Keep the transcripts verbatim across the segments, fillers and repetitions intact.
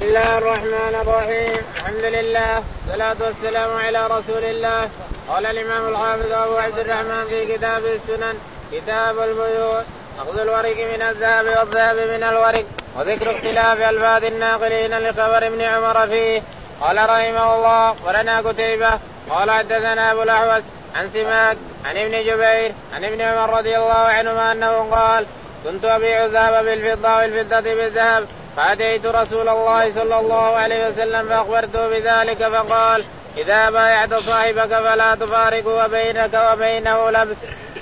بسم الله الرحمن الرحيم. الحمد لله والصلاة والسلام على رسول الله. قال الإمام الحافظ أبو عبد الرحمن في كتاب السنن كتاب البيوع أخذ الورق من الذهب والذهب من الورق وذكر اختلاف ألفاظ الناقلين لخبر ابن عمر فيه. قال رحمه الله ولنا قتيبة قال حدثنا أبو الأحوص عن سماك عن ابن جبير عن ابن عمر رضي الله عنهما أنه قال كنت أبيع الذهب بالفضة والفضة بالذهب فأتيت رسول الله صلى الله عليه وسلم فأخبرته بذلك فقال إذا بايعت صاحبك فلا تفارقه وبينك وبينه لبس.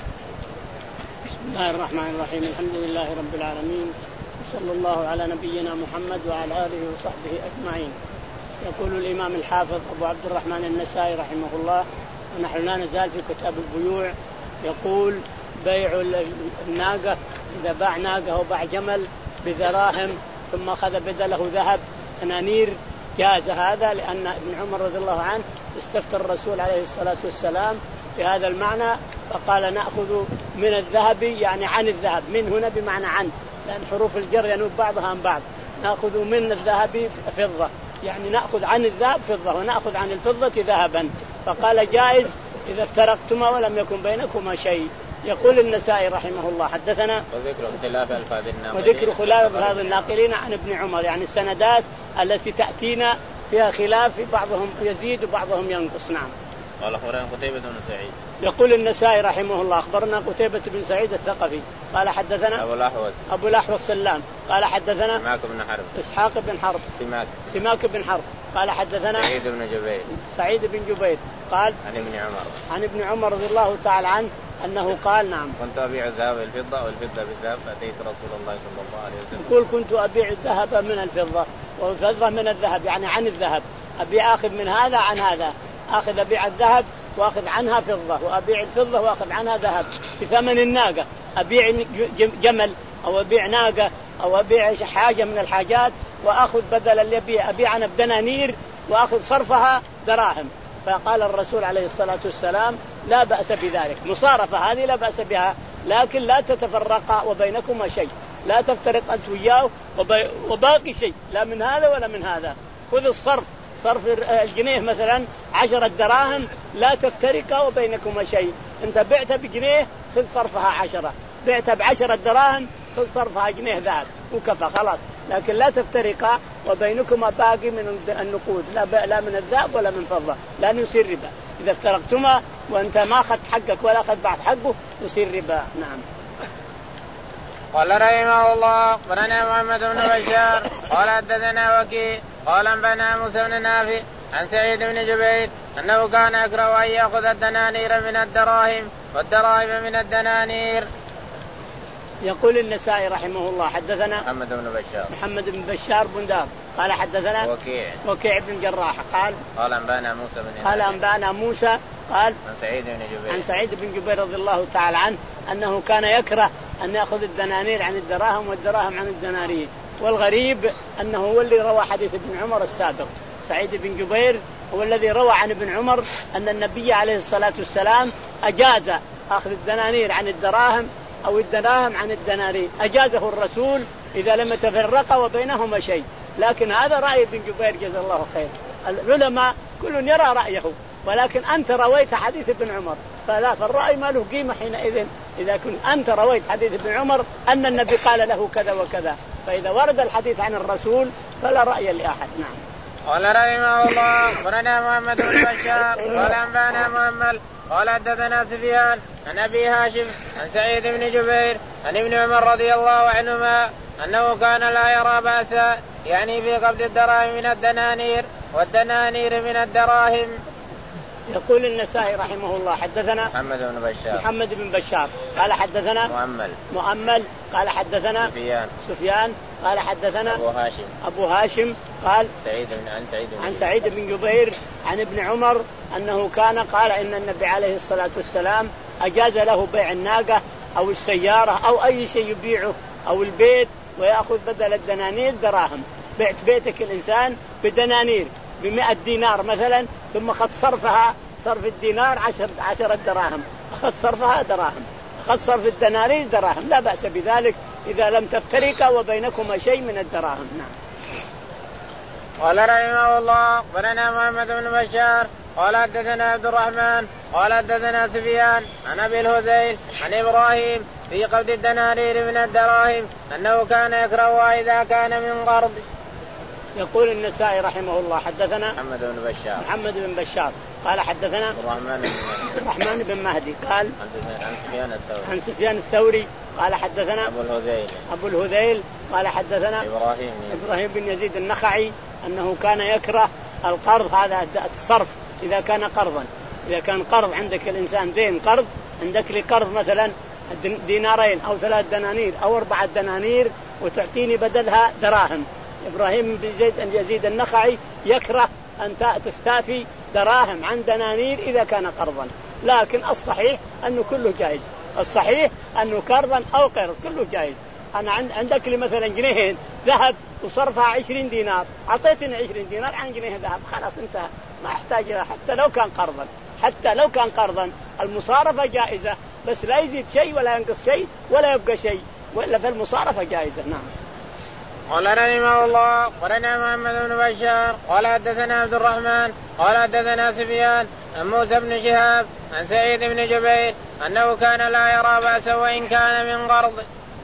بسم الله الرحمن الرحيم. الحمد لله رب العالمين صلى الله على نبينا محمد وعلى آله وصحبه أجمعين. يقول الإمام الحافظ أبو عبد الرحمن النسائي رحمه الله ونحن لا نزال في كتاب البيوع. يقول بيع الناقة إذا باع ناقة وباع جمل بدراهم ثم أخذ بدله ذهب دنانير جاز هذا، لأن ابن عمر رضي الله عنه استفتى الرسول عليه الصلاة والسلام في هذا المعنى فقال نأخذ من الذهب يعني عن الذهب، من هنا بمعنى عن، لأن حروف الجر ينوب بعضها عن بعض. نأخذ من الذهب فضة يعني نأخذ عن الذهب فضة ونأخذ عن الفضة ذهبا، فقال جائز إذا افترقتما ولم يكن بينكما شيء. يقول النسائي رحمه الله حدثنا وذكر اختلاف ألفاظ الناقلين وذكر خلاف ألفاظ الناقلين عن ابن عمر، يعني السندات التي تأتينا فيها خلاف، بعضهم يزيد وبعضهم ينقص. نعم. قال أخبرنا قتيبة بن سعيد. يقول النسائي رحمه الله أخبرنا قتيبة بن سعيد الثقفي قال حدثنا أبو الأحوص أبو الأحوص سلام قال حدثنا سماك بن حرب إسحاق بن حرب سماك سماك بن حرب قال حدثنا سعيد بن جبير سعيد بن جبير قال عن ابن عمر عن ابن عمر رضي الله تعالى عنه أنه قال نعم كنت أبيع الذهب بالفضة والفضة بالذهب فأتيت رسول الله صلى الله عليه وسلم. يقول كنت أبيع الذهب من الفضة والفضة من الذهب يعني عن الذهب، أبيع أخذ من هذا عن هذا، أخذ أبيع الذهب وأخذ عنها فضة وأبيع الفضة وأخذ عنها ذهب بثمن الناقة. أبيع جمل أو أبيع ناقة أو أبيع حاجة من الحاجات وأخذ بدل اللي أبيع أبيع أنا بدنانير وأخذ صرفها دراهم. فقال الرسول عليه الصلاة والسلام لا بأس بذلك، مصارفة هذه لا بأس بها، لكن لا تتفرقا وبينكما شيء، لا تفترق أنت وياه وباقي شيء لا من هذا ولا من هذا. خذ الصرف صرف الجنيه مثلا عشرة دراهم لا تفترقا وبينكما شيء، أنت بعت بجنيه خذ صرفها عشرة، بعت بعشرة دراهم خذ صرفها جنيه ذهب وكفى خلاص، لكن لا تفترقا وبينكما باقي من النقود لا, لا من الذهب ولا من فضة، لا يصير ربا. إذا افترقتما وأنت ما أخذت حقك ولا أخذ بعض حقه يصير ربا. نعم. قال رحمه الله أخبرنا محمد بن بشار قال حدثنا وكيع قال أنبأنا موسى بن نافع عن سعيد بن جبير أنه كان يكره أن يأخذ الدنانير من الدراهم والدراهم من الدنانير. يقول النسائي رحمه الله حدثنا محمد بن بشار محمد بن بشار بن دار قال حدثنا وكيع وكيع بن جراح قال قال أنبأنا موسى بن نافع قال أنبأنا موسى قال عن سعيد بن جبير عن سعيد بن جبير رضي الله تعالى عنه أنه كان يكره أن يأخذ الدنانير عن الدراهم والدراهم عن الدنانير. والغريب أنه هو اللي روى حديث ابن عمر السابق، سعيد بن جبير هو الذي روى عن ابن عمر أن النبي عليه الصلاة والسلام أجاز أخذ الدنانير عن الدراهم أو الدراهم عن الدنانير، أجازه الرسول إذا لم يتفرق وبينهما شيء. لكن هذا رأي ابن جبير جزا الله خير. العلماء كل يرى رأيه، ولكن أنت رويت حديث ابن عمر فلا، فالرأي ما له قيمة حينئذ إذا كنت أنت رويت حديث ابن عمر أن النبي قال له كذا وكذا، فإذا ورد الحديث عن الرسول فلا رأي لأحد. نعم. قال رحمه الله أخبرنا محمد بن بشار قال أنبأنا مؤمل قال حدثنا سفيان عن أبي هاشم عن سعيد بن جبير عن ابن عمر رضي الله عنهما أنه كان لا يرى بأسا يعني في قبض الدراهم من الدنانير والدنانير من الدراهم. يقول النسائي رحمه الله حدثنا محمد بن بشار محمد بن بشار قال حدثنا مؤمل مؤمل قال حدثنا سفيان سفيان قال حدثنا أبو هاشم أبو هاشم قال سعيد بن عن سعيد بن عن سعيد بن جبير عن ابن عمر أنه كان قال إن النبي عليه الصلاة والسلام أجاز له بيع الناقة أو السيارة أو أي شيء يبيعه أو البيت ويأخذ بدل الدنانير دراهم. بعت بيتك الإنسان بدنانير بمئة دينار مثلا ثم أخذ صرفها صرف الدينار عشر عشرة دراهم، أخذ صرفها دراهم، أخذ صرف الدنانير دراهم، لا بأس بذلك إذا لم تفترقا وبينكما شيء من الدراهم. نعم. قال رحمه الله أخبرنا محمد بن بشار قال حدثنا عبد الرحمن قال حدثنا سفيان عن أبي الهذيل عن إبراهيم في قبض الدنانير من الدراهم أنه كان يكرهها إذا كان من قرض. يقول النسائي رحمه الله حدثنا محمد بن بشار محمد بن بشار قال حدثنا الرحمن الرحمن بن مهدي قال عن سفيان الثوري عن سفيان الثوري قال حدثنا أبو الهذيل أبو الهذيل قال حدثنا إبراهيم إبراهيم بن يزيد النخعي أنه كان يكره القرض هذا الصرف إذا كان قرضا. إذا كان قرض عندك الإنسان دين قرض عندك لي قرض مثلا دينارين أو ثلاث دنانير أو أربعة دنانير وتعطيني بدلها دراهم. إبراهيم بن يزيد النخعي يكره أن تستافي دراهم عن دنانير إذا كان قرضا، لكن الصحيح أنه كله جائز. الصحيح أنه قرضا أو قرض كله جائز. أنا عندك لي مثلا جنيهين ذهب وصرفها عشرين دينار، أعطيتني عشرين دينار عن جنيه ذهب، خلاص انتهى، ما أحتاج لها حتى لو كان قرضا. حتى لو كان قرضا المصارفة جائزة، بس لا يزيد شيء ولا ينقص شيء ولا يبقى شيء، وإلا فالمصارفة جائزة. نعم. قال رحمه الله قرنا محمد بن بشار قال حدثنا عبد الرحمن قال حدثنا سفيان عن موسى بن شهاب عن سعيد بن جبير أنه كان لا يرى بأسا وإن كان من قرض.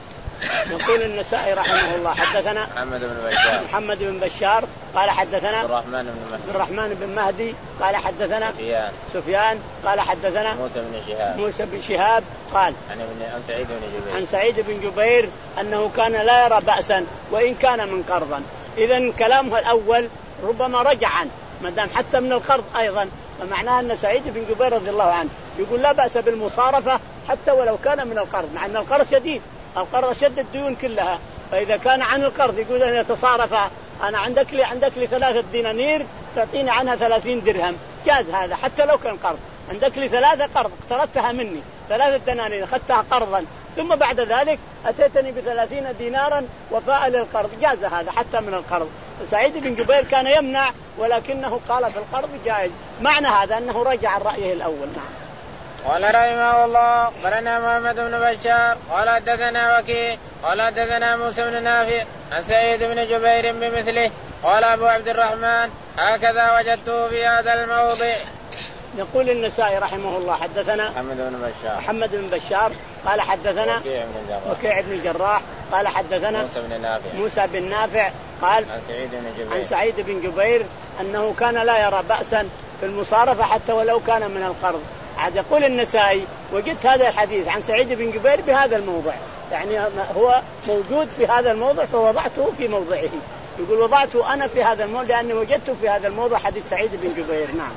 يقول النسائي رحمه الله حدثنا محمد بن بشار محمد بن بشار قال حدثنا عبد الرحمن بن مهدي عبد الرحمن بن مهدي قال حدثنا سفيان سفيان قال حدثنا موسى بن شهاب موسى بن شهاب قال عن عن سعيد بن جبير عن سعيد بن جبير أنه كان لا يرى بأسا وإن كان من قرضا. إذن كلامه الأول ربما رجع عنه ما دام حتى من القرض أيضا، فمعناه أن سعيد بن جبير رضي الله عنه يقول لا بأس بالمصارفة حتى ولو كان من القرض، مع أن القرض شديد، القرض شد الديون كلها. فإذا كان عن القرض يقول أن يتصارف، أنا عندك لي عندك لي ثلاثة دنانير تعطيني عنها ثلاثين درهم، جاز هذا حتى لو كان قرض. عندك لي ثلاثة قرض اقترضتها مني ثلاثة دنانير أخذتها قرضا، ثم بعد ذلك أتيتني بثلاثين دينارا وفاء للقرض، جاز هذا حتى من القرض. سعيد بن جبير كان يمنع ولكنه قال في القرض جائز، معنى هذا أنه رجع عن رأيه الأول. نعم. قال رحمه الله قرنا محمد بن بشار قال حدثنا وكيع قال حدثنا موسى بن نافع عن سعيد بن جبير بمثله. قال أبو عبد الرحمن هكذا وجدته في هذا الموضع. يقول النسائي رحمه الله حدثنا محمد بن بشار محمد بن بشار قال حدثنا وكيع بن الجراح وكيع بن الجراح قال حدثنا موسى بن نافع موسى بن نافع قال عن سعيد بن جبير عن سعيد بن جبير أنه كان لا يرى بأسا في المصارفة حتى ولو كان من القرض. عاد يقول النسائي وجدت هذا الحديث عن سعيد بن جبير بهذا الموضع، يعني هو موجود في هذا الموضع فوضعته في موضعه. يقول وضعته أنا في هذا الموضع لأني وجدته في هذا الموضع حديث سعيد بن جبير. نعم.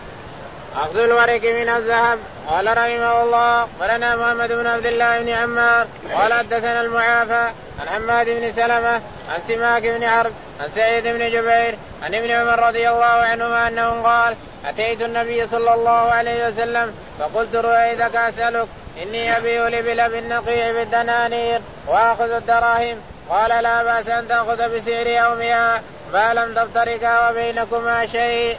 أخذ الورق من الذهب. قال رحمه الله قرنا محمد بن عبد الله بن عمار قال حدثنا المعافى عن حماد بن سلمة عن سماك بن حرب عن سعيد بن جبير عن ابن عمر رضي الله عنهما أنه قال أتيت النبي صلى الله عليه وسلم فقلت رؤيتك أسألك إني أبيع الإبل بالنقيع بالدنانير وأخذ الدراهم. قال لا بأس أن تأخذ بسعر يومها ما لم تفترقا وبينكما شيء.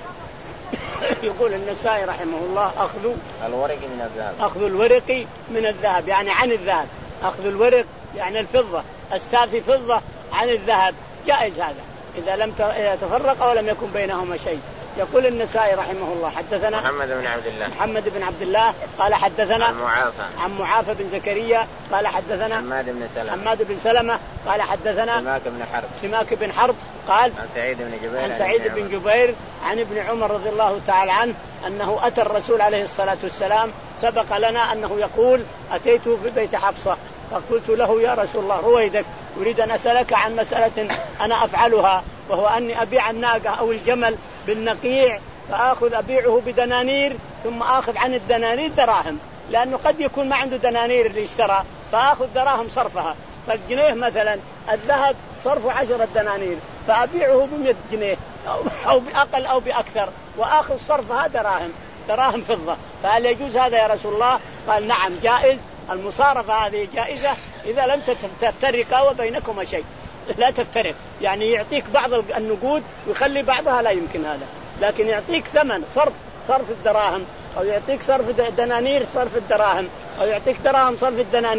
يقول النسائي رحمه الله أخذ الورق من الذهب أخذ الورق من الذهب يعني عن الذهب، أخذ الورق يعني الفضة، استافي فضة عن الذهب جائز هذا إذا لم يتفرق ولم يكن بينهما شيء. يقول النسائي رحمه الله حدثنا محمد بن عبد الله محمد بن عبد الله قال حدثنا عن معافى عن معافى بن زكريا قال حدثنا حماد بن سلمة حماد بن سلمة قال حدثنا سماك بن حرب سماك بن حرب قال عن سعيد بن جبير عن سعيد بن جبير عن ابن عمر رضي الله تعالى عنه أنه أتى الرسول عليه الصلاة والسلام، سبق لنا أنه يقول أتيته في بيت حفصة فقلت له يا رسول الله رويدك أريد أن أسألك عن مسألة أنا أفعلها، وهو أني أبيع الناقة أو الجمل بالنقيع فآخذ أبيعه بدنانير ثم آخذ عن الدنانير دراهم، لأنه قد يكون ما عنده دنانير اللي اشترى فآخذ دراهم صرفها. فالجنيه مثلا الذهب صرفه عشرة دنانير فأبيعه بمئة جنيه أو بأقل أو بأكثر وآخذ صرفها دراهم دراهم فضة، فهل يجوز هذا يا رسول الله؟ قال نعم جائز، المصارفة هذه جائزة إذا لم تفترقا وبينكما شيء، لا تفترق، يعني يعطيك بعض النقود ويخلي بعضها لا يمكن هذا، لكن يعطيك ثمن صرف صرف الدراهم أو يعطيك صرف دنانير صرف الدراهم أو يعطيك دراهم صرف الدنانير،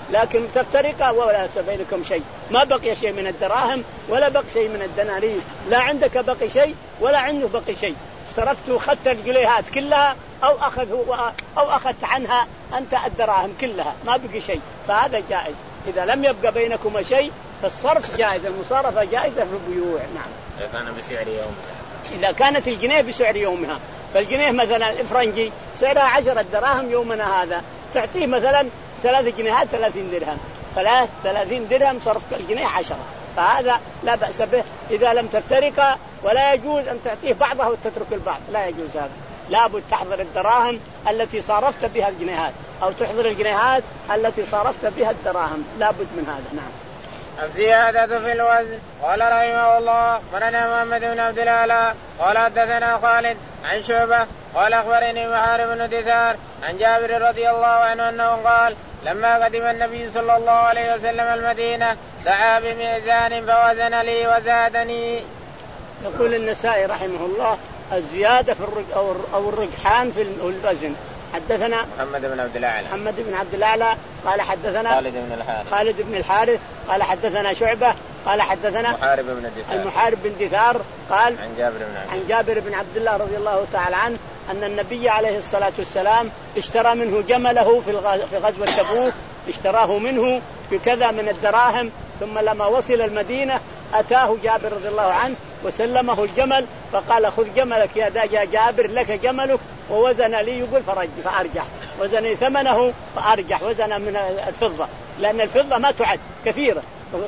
لكن تفترق ولا بينكم شيء، ما بقي شيء من الدراهم ولا بقي شيء من الدنانير، لا عندك بقي شيء ولا عنده بقي شيء، صرفت وخدت الجنيهات كلها أو أخذ أو أخذت عنها أنت الدراهم كلها، ما بقي شيء، فهذا جائز. إذا لم يبقى بينكما شيء فالصرف جائز، المصارفة جائزة في البيوع. نعم. إذا كان بسعر يومها، إذا كانت الجنيه بسعر يومها، فالجنيه مثلا الإفرنجي سعرها عشرة دراهم يومنا هذا، تعطيه مثلا ثلاث جنيهات ثلاثين درهم، ثلاث ثلاثين درهم صرف الجنيه عشرة، فهذا لا بأس به إذا لم تفترقا، ولا يجوز أن تعطيه بعضها وتترك البعض، لا يجوز هذا. لابد تحضر الدراهم التي صرفت بها الجنيهات أو تحضر الجنيهات التي صرفت بها الدراهم، لابد من هذا. نعم. الزيادة في الوزن. قال رحمه الله قالنا محمد بن عبد الأعلى قال حدثنا خالد عن شعبة قال أخبرني محارب بن دثار عن جابر رضي الله عنه أنه قال لما قدم النبي صلى الله عليه وسلم المدينة دعا بميزان فوزن لي وزادني. يقول النسائي رحمه الله الزيادة في الرج أو الرجحان في الوزن. حدثنا محمد بن عبد الأعلى محمد بن عبد الأعلى قال حدثنا خالد بن الحارث خالد بن الحارث قال حدثنا شعبة قال حدثنا محارب بن دثار المحارب بن دثار قال عن جابر بن عبد عن جابر بن عبد الله رضي الله تعالى عنه أن النبي عليه الصلاة والسلام اشترى منه جمله في في غزوة تبوك، اشتراه منه بكذا من الدراهم، ثم لما وصل المدينة أتاه جابر رضي الله عنه وسلمه الجمل فقال خذ جملك يا جابر لك جملك، ووزن لي يقول فرج فأرجح، وزن ثمنه فأرجح، وزن من الفضة لأن الفضة ما تعد كثيرة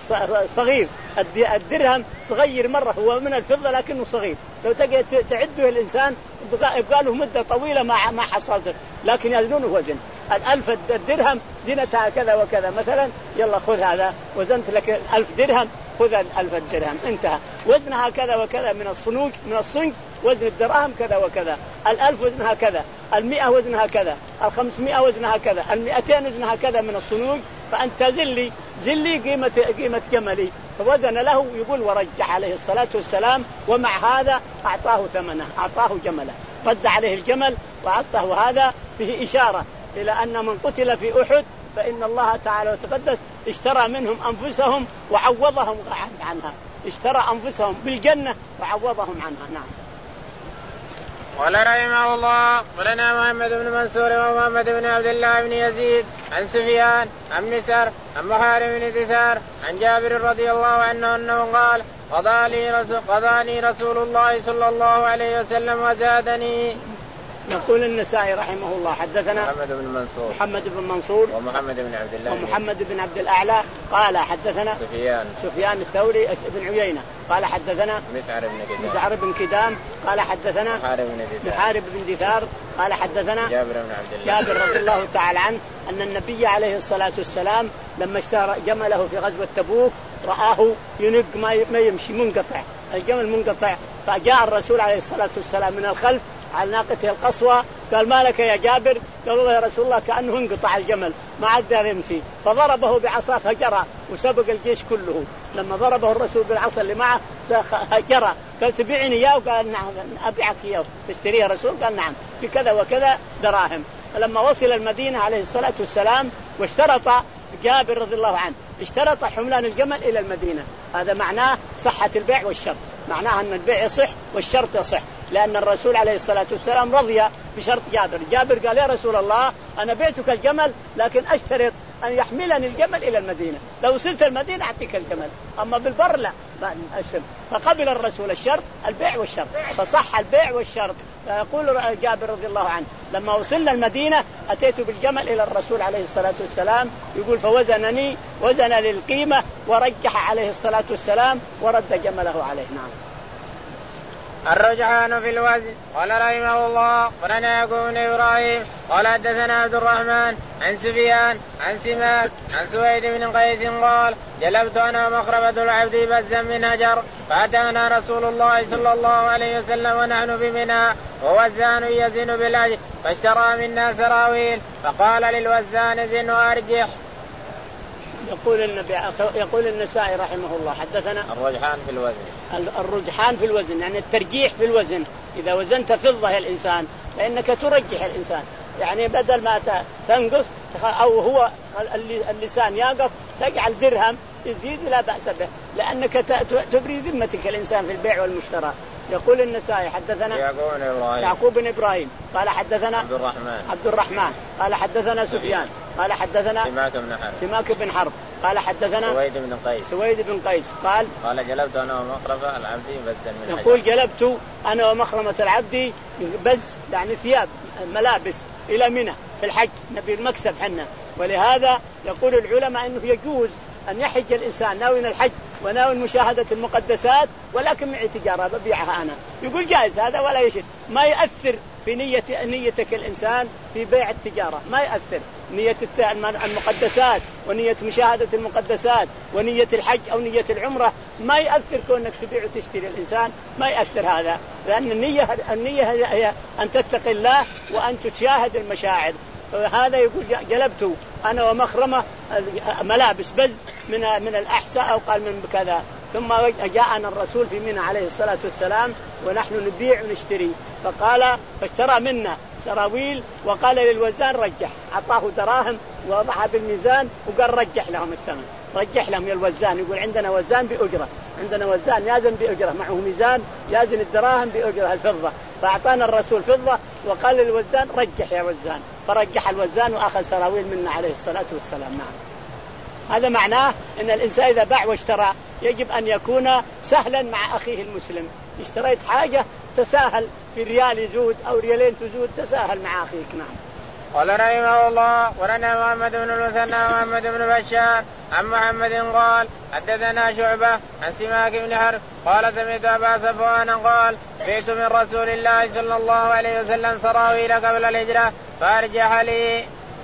صغير، الدرهم صغير مرة هو من الفضة لكنه صغير، لو تجي تعده الإنسان يبقى له مدة طويلة ما ما حصلته، لكن يزنونه وزن. الألف الدرهم زينتها كذا وكذا مثلا، يلا خذ هذا وزنت لك ألف درهم، خذ ألف الدرهم انتهى، وزنها كذا وكذا من الصنوج من الصنج، وزن الدراهم كذا وكذا، الألف وزنها كذا، المئة وزنها كذا، الخمسمائة وزنها كذا، المئتين وزنها كذا من الصنوج، فأنت زلي زلي قيمة قيمة جملي، فوزن له يقول ورجح عليه الصلاة والسلام، ومع هذا أعطاه ثمنه، أعطاه جمله، رد عليه الجمل وأعطاه. هذا فيه إشارة إلى أن من قتل في أحد فإن الله تعالى وتقدس اشترى منهم أنفسهم وعوضهم عنها، اشترى أنفسهم بالجنة وعوضهم عنها. نعم. قال رحمه الله قالنا محمد بن منصور ومحمد بن عبد الله بن يزيد عن سفيان عن مسر عن محارب بن دثار عن جابر رضي الله عنه أنه قال قضاني رسول, قضاني رسول الله صلى الله عليه وسلم وزادني. يقول النسائي رحمه الله حدثنا محمد بن منصور محمد بن منصور ومحمد بن عبد الله ومحمد بن عبد الأعلى قال حدثنا سفيان سفيان الثوري بن عيينة قال حدثنا مسعر بن كدام مسعر بن كدام قال حدثنا محارب بن دثار محارب بن دثار قال حدثنا جابر بن عبد الله جابر رضي الله تعالى عنه أن النبي عليه الصلاة والسلام لما اشترى جمله في غزوة تبوك رآه ينق ما يمشي منقطع، الجمل منقطع، فجاء الرسول عليه الصلاة والسلام من الخلف على ناقته القصوى قال ما لك يا جابر؟ قال والله يا رسول الله كأنه انقطع الجمل ما عاد يمشي، فضربه بعصا فجرى وسبق الجيش كله. لما ضربه الرسول بالعصا اللي معه جرى، قال تبيعني اياه؟ قال نعم ابيعك اياه تشتريه الرسول؟ قال نعم بكذا وكذا دراهم. فلما وصل المدينة عليه الصلاة والسلام واشترط جابر رضي الله عنه اشترط حملان الجمل إلى المدينة، هذا معناه صحة البيع والشرط، معناه أن البيع يصح والشرط يصح، لأن الرسول عليه الصلاة والسلام رضي بشرط جابر. جابر قال يا رسول الله أنا بعتك الجمل لكن أشترط أن يحملني الجمل إلى المدينة، لو وصلت المدينة أعطيك الجمل، أما بالبر لا أشترط. فقبل الرسول الشرط البيع والشرط، فصح البيع والشرط. يقول جابر رضي الله عنه لما وصلنا المدينة أتيت بالجمل إلى الرسول عليه الصلاة والسلام، يقول فوزنني وزن للقيمة ورجح عليه الصلاة والسلام ورد جمله عليه. نعم. الرجحان في الوزن. قال رحمه الله قرنا يعقوب بن إبراهيم قال حدثنا عبد الرحمن عن سفيان عن سماك عن سويد بن قيس قال جلبت أنا مخربة العبد بزا من هجر فأتانا رسول الله صلى الله عليه وسلم ونحن بمنى ووزان يزن بالأجر فاشترى منا سراويل فقال للوزان زن وأرجح. يقول النبي يقول النسائي رحمه الله حدثنا الرجحان في الوزن. الرجحان في الوزن يعني الترجيح في الوزن، إذا وزنت فضة الإنسان فإنك ترجح الإنسان، يعني بدل ما تنقص أو هو اللسان يقف تجعل درهم يزيد لا بأس به، لأنك تبري ذمتك الإنسان في البيع والمشترى. يقول النسائي حدثنا يعقوب بن إبراهيم يعقوب بن إبراهيم قال حدثنا عبد الرحمن عبد الرحمن قال حدثنا سفيان قال حدثنا سماك بن حرب سماك بن حرب قال حدثنا سويد بن قيس سويد بن قيس قال قال جلبت أنا ومخرمة العبد بزا من حجر. يقول جلبت أنا ومخرمة العبد بز يعني ثياب ملابس إلى منى في الحج نبي المكسب حنا. ولهذا يقول العلماء أنه يجوز أن يحج الإنسان ناوي الحج وناوي مشاهدة المقدسات ولكن معي تجارة ببيعها أنا، يقول جائز هذا ولا يشد، ما يأثر في نية نيتك الإنسان في بيع التجارة، ما يأثر نية المقدسات ونية مشاهدة المقدسات ونية الحج أو نية العمرة، ما يأثر كونك تبيع وتشتري الإنسان، ما يأثر هذا، لأن النية النية هي أن تتقي الله وأن تشاهد المشاعر. هذا يقول جلبت أنا ومخرمة ملابس بز من من الأحساء أو قال من كذا. ثم جاءنا الرسول في منى عليه الصلاة والسلام ونحن نبيع ونشتري، فقال فاشترى منا سراويل وقال للوزان رجح، أعطاه دراهم ووضعها بالميزان وقال رجح لهم الثمن، رجح لهم يا الوزان، يقول عندنا وزان بأجرة، عندنا وزان يازن بأجرة معه ميزان يازن الدراهم بأجرة الفضة، فأعطانا الرسول فضة وقال للوزان رجح يا وزان، فرجح الوزان وأخذ سراويل منا عليه الصلاة والسلام. نعم، هذا معناه أن الإنسان إذا باع واشترى يجب أن يكون سهلا مع أخيه المسلم، اشتريت حاجة تساهل في ريال يزود أو ريالين تزود، تساهل مع أخيك. نعم. قال رحمه الله ولنا محمد بن المثنى ومحمد بن بشار عن محمد قال حدثنا شعبة عن سماك بن حرب قال سمعت أبا صفوان قال بئت من رسول الله صلى الله عليه وسلم سراويل قبل الهجرة فأرجح لي.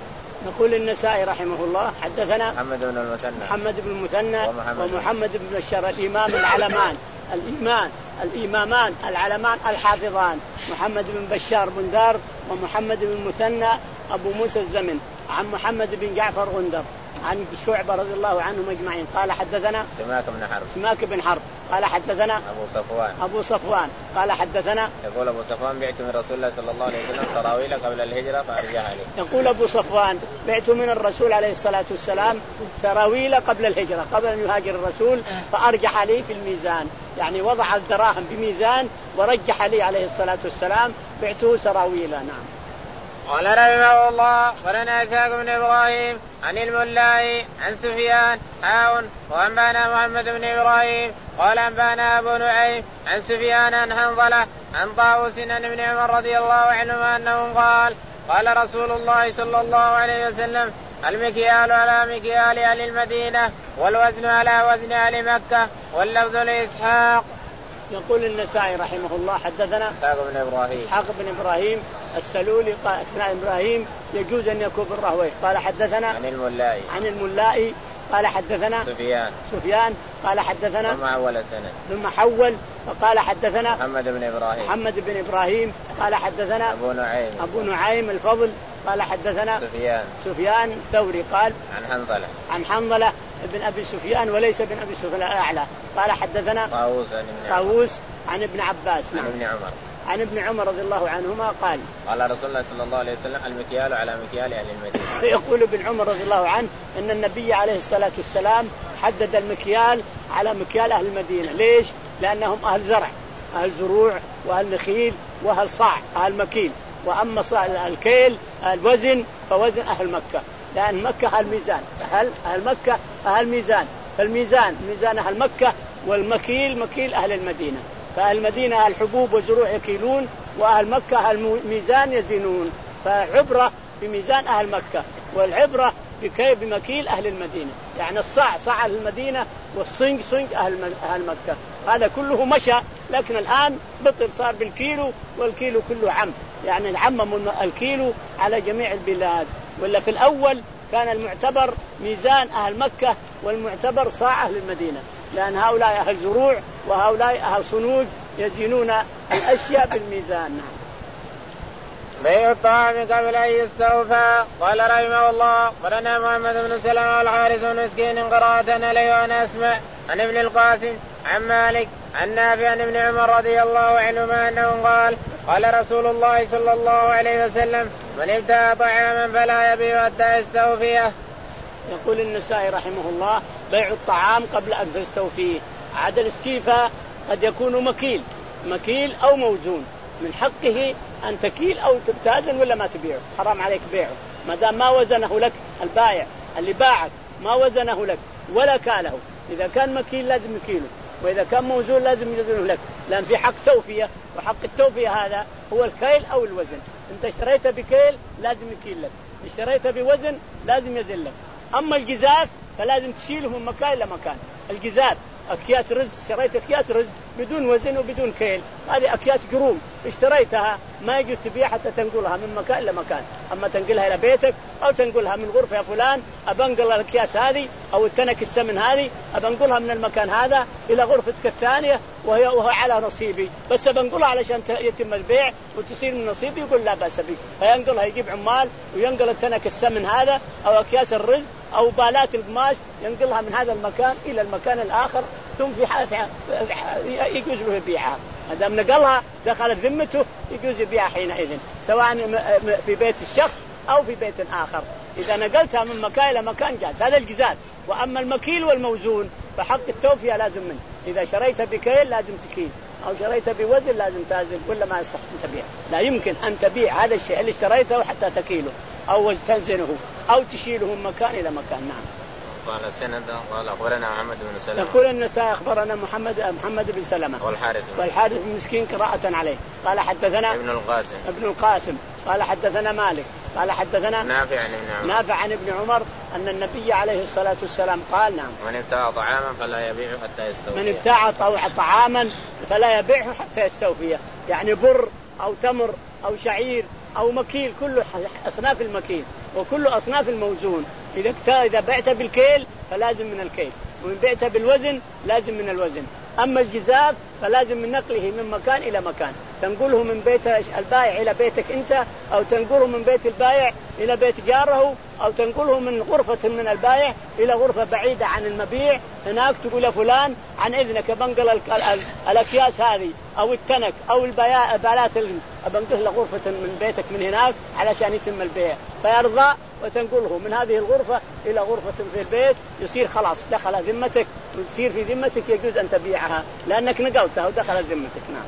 نقول النسائي رحمه الله حدثنا محمد بن المثنى محمد بن المثنى ومحمد, ومحمد بن بشار الإمام العلمان الإيمان الإمامان العلمان الحافظان، محمد بن بشار بن دار ومحمد بن المثنى أبو موسى الزمن عن محمد بن جعفر غندر عن شعبة رضي الله عنهم أجمعين قال حدثنا سماك بن حرب سماك بن حرب قال حدثنا أبو صفوان أبو صفوان قال حدثنا يقول أبو صفوان بعت من رسول الله صلى الله عليه وسلم سراويل قبل الهجرة فأرجع عليه. يقول أبو صفوان بعت من الرسول عليه الصلاة والسلام سراويل قبل الهجرة قبل أن يهاجر الرسول فأرجح عليه في الميزان، يعني وضع الدراهم بميزان ورجح عليه عليه الصلاة والسلام بعته سراويلا. نعم. قال رحمه الله ولنا إسحاق بن إبراهيم عن الملاء عن سفيان حاء وأنبانا محمد بن إبراهيم قال أنبانا أبو نعيم عن سفيان عن حنظلة عن طاووس عن ابن عمر رضي الله عنهما أنه قال قال رسول الله صلى الله عليه وسلم المكيال على مكيال أهل المدينة والوزن على وزن أهل مكة واللفظ لإسحاق. يقول النسائي رحمه الله حدثنا إسحاق بن إبراهيم إسحاق بن إبراهيم السلولي قال أثناء إبراهيم يجوز أن يكون بالرهوي قال حدثنا عن الملاء عن الملاء قال حدثنا سفيان سفيان قال حدثنا ثم حول سنة ثم حول فقال حدثنا محمد بن إبراهيم محمد بن إبراهيم قال حدثنا أبو نعيم أبو نعيم الفضل قال حدثنا سفيان سفيان الثوري قال عن حنظلة عن حنظلة ابن أبي سفيان وليس ابن أبي سفيان الأعلى قال حدثنا طاووس عن ابن طاووس عن ابن عباس عن ابن عمر عن ابن عمر رضي الله عنهما قال قال رسول الله صلى الله عليه وسلم المكيال على مكيال أهل المدينة. يقول ابن عمر رضي الله عنه أن النبي عليه الصلاة والسلام حدد المكيال على مكيال أهل المدينة. ليش؟ لأنهم أهل زرع أهل زروع وأهل نخيل وأهل صاع أهل مكيل، وأما الكيل الوزن فوزن أهل مكة، لأن مكة أهل ميزان أهل, أهل مكة أهل ميزان، فالميزان ميزان أهل مكة والمكيل مكيل أهل المدينة، فأهل المدينة أهل حبوب وزروع يكيلون وأهل مكة أهل ميزان يزنون، فعبرة بميزان أهل مكة والعبرة بكيل بمكيل أهل المدينة، يعني الصاع صاع أهل المدينة والصنج صنج أهل أهل مكة. هذا كله مشى، لكن الآن بطل صار بالكيلو والكيلو كله عم، يعني عمموا الكيلو على جميع البلاد. ولا في الأول كان المعتبر ميزان أهل مكة والمعتبر صاع أهل المدينة، لأن هؤلاء أهل زروع وهؤلاء أهل صنوج يزينون الأشياء بالميزان. بيع الطعام قبل أن يستوفى. قال رحمه الله ولنا محمد بن سلمة والحارث بن مسكين قراءة عليه وأنا أسمع عن ابن القاسم عن مالك عن نافع عن ابن عمر رضي الله عنهما أنه قال قال رسول الله صلى الله عليه وسلم من ابتاع طعاما فلا يبيع حتى يستوفيه. يقول النسائي رحمه الله بيع الطعام قبل أن تستوفيه. عاد الاستيفاء قد يكون مكيل مكيل أو موزون، من حقه أن تكيل أو تبتازن ولا ما تبيعه، حرام عليك بيعه ما دام ما وزنه لك البائع اللي باعك، ما وزنه لك ولا كاله. إذا كان مكيل لازم يكيله، وإذا كان موزون لازم يوزنه لك، لأن في حق توفية، وحق التوفية هذا هو الكيل أو الوزن. أنت اشتريت بكيل لازم يكيل لك، اشتريت بوزن لازم يزن لك. أما الجزاف فلازم تشيله من مكان إلى مكان. الجزاف أكياس رز، اشتريت أكياس رز بدون وزن وبدون كيل، هذه أكياس قروم اشتريتها ما يجوز تبيع حتى تنقلها من مكان إلى مكان. أما تنقلها إلى بيتك أو تنقلها من غرفة يا فلان أبنقل الأكياس هذه أو التنك السمن هذه أبنقلها من المكان هذا إلى غرفتك الثانية وهي وهو على نصيبي، بس أبنقلها علشان يتم البيع وتصير من نصيبي، يقول لا بأس بك. فينقلها يجيب عمال وينقل التنك السمن هذا أو أكياس الرز أو بالات القماش ينقلها من هذا المكان إلى المكان الآخر، ثم في حالة يجوز له يبيعها. ما دام نقلها دخلت ذمته يجوز يبيعها حينئذ، سواء في بيت الشخص أو في بيت آخر. إذا نقلتها من مكان إلى مكان جاز، هذا الجزاز. وأما المكيل والموزون فحق التوفية لازم منه. إذا شريت بكيل لازم تكيل، أو شريت بوزن لازم تازن، ولا ما يصح أن تبيع. لا يمكن أن تبيع هذا الشيء اللي اشتريته حتى تكيله أو تنزنه أو تشيله من مكان إلى مكان. نعم. قال السند قال أخبرنا محمد بن سلمة. يقول النسائي أخبرنا محمد محمد بن سلمة والحارث والحارث بن مسكين قراءة عليه. قال حدثنا ابن القاسم ابن القاسم قال حدثنا مالك قال حدثنا نافع عن ابن عمر نافع عن ابن عمر أن النبي عليه الصلاة والسلام قال نعم من ابتاع طعاما فلا يبيعه حتى يستوفيه. من ابتاع طعاما فلا يبيعه حتى يستوفيه، يعني بر أو تمر أو شعير أو مكيل، كل أصناف المكيل وكل أصناف الموزون. إذا إذا بعت بالكيل فلازم من الكيل، وإن بعت بالوزن لازم من الوزن. أما الجزاف فلازم من نقله من مكان إلى مكان، تنقله من بيت البائع إلى بيتك أنت، أو تنقله من بيت البائع إلى بيت جاره، أو تنقله من غرفة من البائع إلى غرفة بعيدة عن المبيع. هناك تقول يا فلان عن إذنك بنقل الأكياس هذه أو التنك أو البالات بنقل غرفة من بيتك من هناك علشان يتم البيع، فيرضى وتنقله من هذه الغرفة إلى غرفة في البيت، يصير خلاص دخل ذمتك وتصير في ذمتك، يجوز أن تبيعها لأنك نقلتها ودخلت ذمتك. نعم.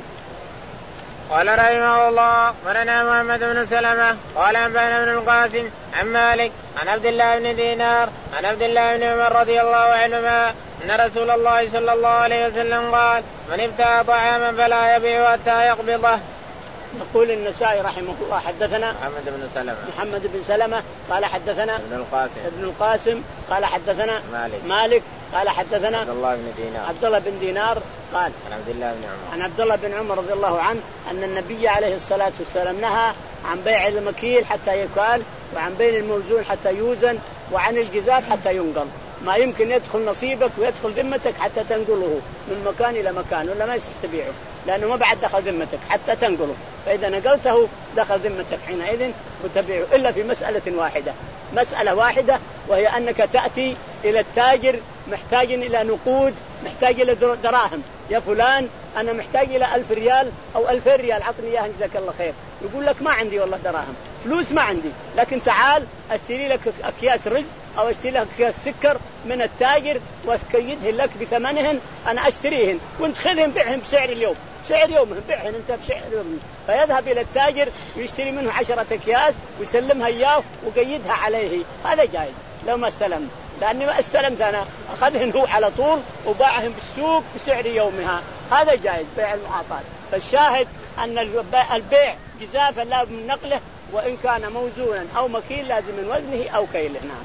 قال رحمه الله ولنا محمد بن سلمة قال أنبأنا ابن القاسم عن مالك عن عبد الله بن دينار عن عبد الله بن عمر رضي الله عنهما أن رسول الله صلى الله عليه وسلم قال من ابتاع طعاما فلا يبيع حتى يقبضه. يقول النسائي رحمه الله حدثنا محمد بن سلمة محمد بن سلمة قال حدثنا ابن القاسم ابن القاسم قال حدثنا مالك مالك قال حدثنا عبد الله بن دينار عبد الله بن دينار قال عن عبد الله بن عمر عن عبد الله بن عمر رضي الله عنه أن النبي عليه الصلاة والسلام نهى عن بيع المكيل حتى يكال، وعن بيع الموزون حتى يوزن، وعن الجزاف حتى ينقل. ما يمكن يدخل نصيبك ويدخل ذمتك حتى تنقله من مكان إلى مكان، ولا ما يصح تبيعه لأنه ما بعد دخل ذمتك حتى تنقله. فإذا نقلته دخل ذمتك حينئذ وتبيعه، إلا في مسألة واحدة مسألة واحدة وهي أنك تأتي إلى التاجر محتاج إلى نقود، محتاج إلى دراهم، يا فلان أنا محتاج إلى ألف ريال أو ألفين ريال عطني إياها جزاك الله خير. يقول لك ما عندي والله دراهم، فلوس ما عندي، لكن تعال أشتري لك أكياس رز أو أشتري لك أكياس سكر من التاجر وأكيدهن لك بثمنهن، أنا أشتريهن وانت خذهن بيعهن بسعر اليوم، سعر يومهم بيعهن أنت بسعر يومهم. فيذهب إلى التاجر ويشتري منه عشرة أكياس ويسلمها إياه وقيدها عليه، هذا جائز لو ما استلم، لأني ما استلمت أنا أخذهن هو على طول وباعهن بالسوق بسعر يومها، هذا جائز بيع المعاطات. فالشاهد أن البيع جزافا لا من نقله، وإن كان موزونا أو مكيل لازم من وزنه أو كيله. نعم.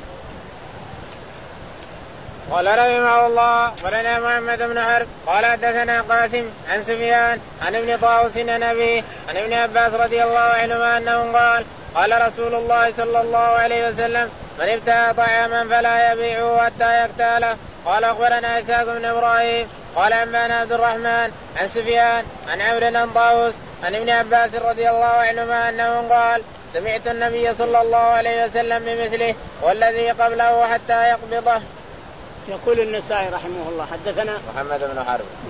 قال رحمه الله ولنا محمد بن حرب قال حدثنا قاسم عن سفيان عن ابن طاووس عن أبيه عن ابن عباس رضي الله عنهما أنه قال قال رسول الله صلى الله عليه وسلم من ابتاع طعاما فلا يبيعه حتى يقتاله. قال أخبرنا إسحاق بن إبراهيم قال أنبأنا عبد الرحمن عن سفيان عن عمرو بن طاووس عن ابن عباس رضي الله عنهما أنه قال سمعت النبي صلى الله عليه وسلم بمثله والذي قبله حتى يقبضه. يقول النسائي رحمه الله حدثنا محمد بن حرب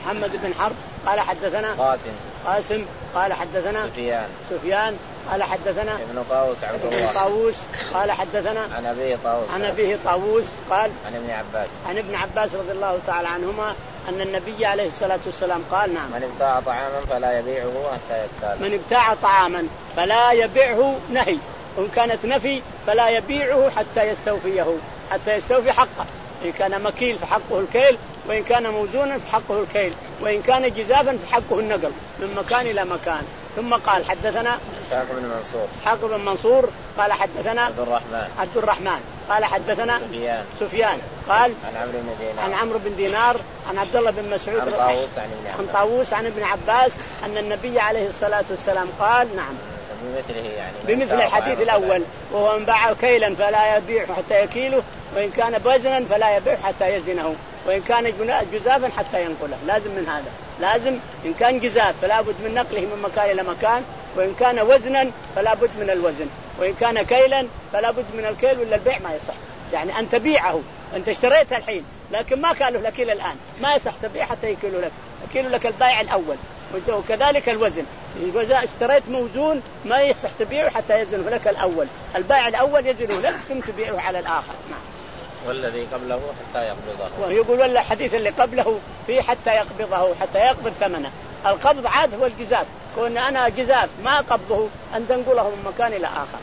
محمد بن حرب قال حدثنا قاسم قاسم قال حدثنا سفيان سفيان قال حدثنا ابن طاووس عبد الله ابن طاووس قال حدثنا عن أبيه طاووس عن أبيه طاووس قال عن ابن عباس عن ابن عباس رضي الله تعالى عنهما أن النبي عليه الصلاة والسلام قال نعم من ابتاع طعاما فلا يبيعه حتى يبتاع من ابتاع طعاما فلا يبيعه نهي، وإن كانت نفي فلا يبيعه حتى يستوفيه حتى يستوفي حقه، إن كان مكيل فحقه الكيل، وإن كان موزونا فحقه الكيل، وإن كان جزافا فحقه النقل من مكان إلى مكان. ثم قال حدثنا إسحاق بن منصور إسحاق بن منصور قال حدثنا عبد الرحمن عبد الرحمن قال حدثنا سفيان سفيان قال عن عمرو بن دينار عن عمرو بن دينار عن عبد الله بن مسعود عن طاووس عن ابن عن عباس طاووس عن ابن عباس أن النبي عليه الصلاة والسلام قال نعم بمثله يعني بمثل الحديث الأول، وهو من باع كيلا فلا يبيع حتى يكيله، وإن كان وزنا فلا يبيع حتى يزنه، وإن كان جزافا حتى ينقله. لازم من هذا، لازم إن كان جزاف فلا بد من نقله من مكان إلى مكان، وإن كان وزنا فلا بد من الوزن، وإن كان كيلا فلا بد من الكيل، ولا البيع ما يصح. يعني أن تبيعه، أنت اشتريتها الحين لكن ما كان له لكيل الآن، ما يصح تبيع حتى يكيله لك، يكيله لك البائع الأول. وكذلك الوزن، إذا اشتريت موزون ما يصح تبيعه حتى يزنه لك الأول، البائع الأول يزنه لك ثم تبيعه على الآخر. نعم. والذي قبله حتى يقبضه، ويقول ولا الحديث اللي قبله فيه حتى يقبضه، حتى يقبض ثمنه. القبض عاد هو الجزاف، كون أنا جزاف ما قبضه أن تنقله من مكان إلى آخر،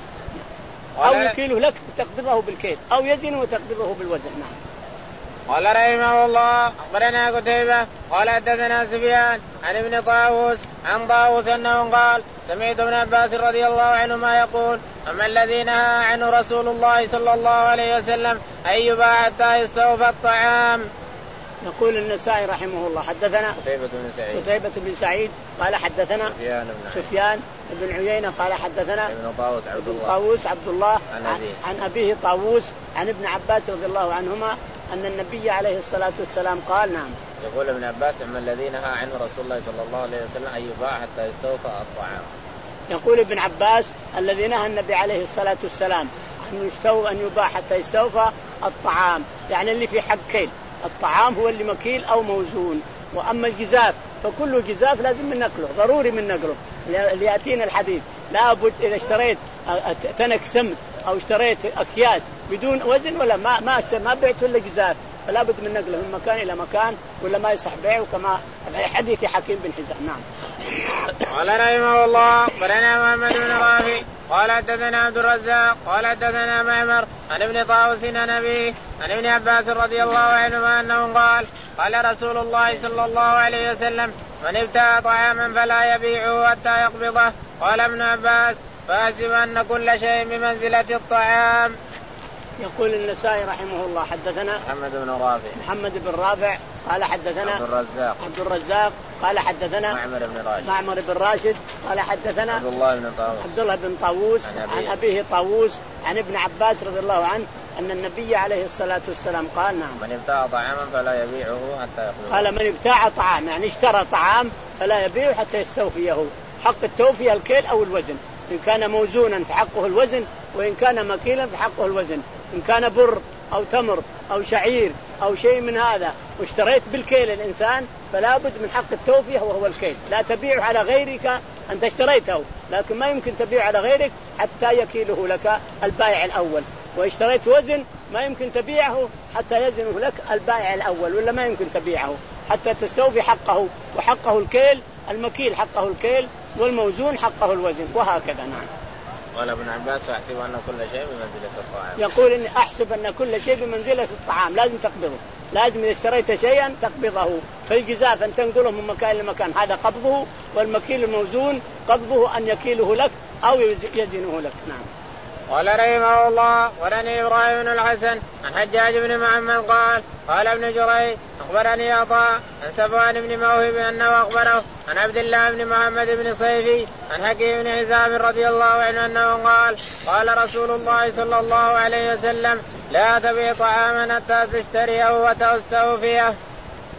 أو يكيله لك وتقبضه بالكيل، أو يزنه وتقبضه بالوزن. نعم. قال رحمه الله أخبرنا قتيبة قال حدثنا سفيان عن ابن طاووس عن طاووس أنه قال سمعت ابن عباس رضي الله عنهما يقول أما الذي نهى عنه رسول الله صلى الله عليه وسلم أن يباع حتى يستوفى الطعام. يقول النسائي رحمه الله حدثنا قتيبة بن سعيد قتيبة بن سعيد قال حدثنا سفيان بن, سفيان بن عيينة قال حدثنا ابن طاووس عبد الله طاووس عبد الله عن أبيه. عن أبيه طاووس عن ابن عباس رضي الله عنهما أن النبي عليه الصلاة والسلام قال نعم. يقول ابن عباس أما الذي نهى عنه رسول الله صلى الله عليه وسلم أن يباع حتى يستوفى الطعام. يقول ابن عباس الذي نهى النبي عليه الصلاة والسلام أن يستوى أن يباع حتى يستوفى الطعام، يعني اللي في حق كيل، الطعام هو اللي مكيل أو موزون. وأما الجزاف فكل جزاف لازم من نقله، ضروري من نقله. ليأتينا الحديث لابد إذا اشتريت تنك سمت أو اشتريت أكياس بدون وزن ولا ما ما ما بعت ولا جزاف، فلا بد من نقله من مكان إلى مكان ولا ما يصح بيعه، كما حديث حكيم بن حزام. نعم. قال رحمه الله أخبرنا محمد بن رافع قال حدثنا عبد الرزاق قال حدثنا معمر عن ابن طاووس عن أبيه عن ابن عباس رضي الله عنهما أنه قال قال رسول الله صلى الله عليه وسلم من ابتاع طعاما فلا يبيعه حتى يقبضه. قال ابن عباس فأحسب أن كل شيء بمنزلة الطعام. يقول النسائي رحمه الله حدثنا محمد بن رافع محمد بن رافع قال حدثنا عبد الرزاق عبد الرزاق قال حدثنا معمر بن راشد معمر بن راشد قال حدثنا عبد الله بن طاووس عبد الله بن طاووس عن عن أبيه, أبيه طاووس عن ابن عباس رضي الله عنه أن النبي عليه الصلاة والسلام قال نعم من ابتاع طعاما فلا يبيعه حتى يقبضه. قال من ابتاع طعام يعني اشترى طعام فلا يبيعه حتى يستوفيه، حق التوفية الكيل أو الوزن، إن كان موزونا فحقه الوزن، وإن كان مكيلا فحقه الوزن. إن كان بر أو تمر أو شعير أو شيء من هذا واشتريت بالكيل الإنسان فلا بد من حق التوفية وهو الكيل، لا تبيع على غيرك. أنت اشتريته لكن ما يمكن تبيع على غيرك حتى يكيله لك البائع الأول، واشتريت وزن ما يمكن تبيعه حتى يزنه لك البائع الأول، ولا ما يمكن تبيعه حتى تستوفي حقه، وحقه الكيل، المكيل حقه الكيل والموزون حقه الوزن، وهكذا. نعم. قال ابن عباس فأحسب أن كل شيء بمنزلة الطعام. يقول إني أحسب أن كل شيء بمنزلة الطعام، لازم تقبضه، لازم إذا اشتريت شيئا تقبضه. فالجزاف أن تنقله من مكان لمكان هذا قبضه، والمكيل الموزون قبضه أن يكيله لك أو يزنه لك. نعم. قال رحمه الله ورني إبراهيم بن الحسن عن حجاج بن محمد قال قال ابن جريج أخبرني عطاء عن سفوان بن موهب أنه أخبره عن عبد الله بن محمد بن صيفي عن حكيم بن حزام رضي الله عنه أنه قال قال رسول الله صلى الله عليه وسلم لا تبيع طعاما حتى تشتريه وتستوفيه.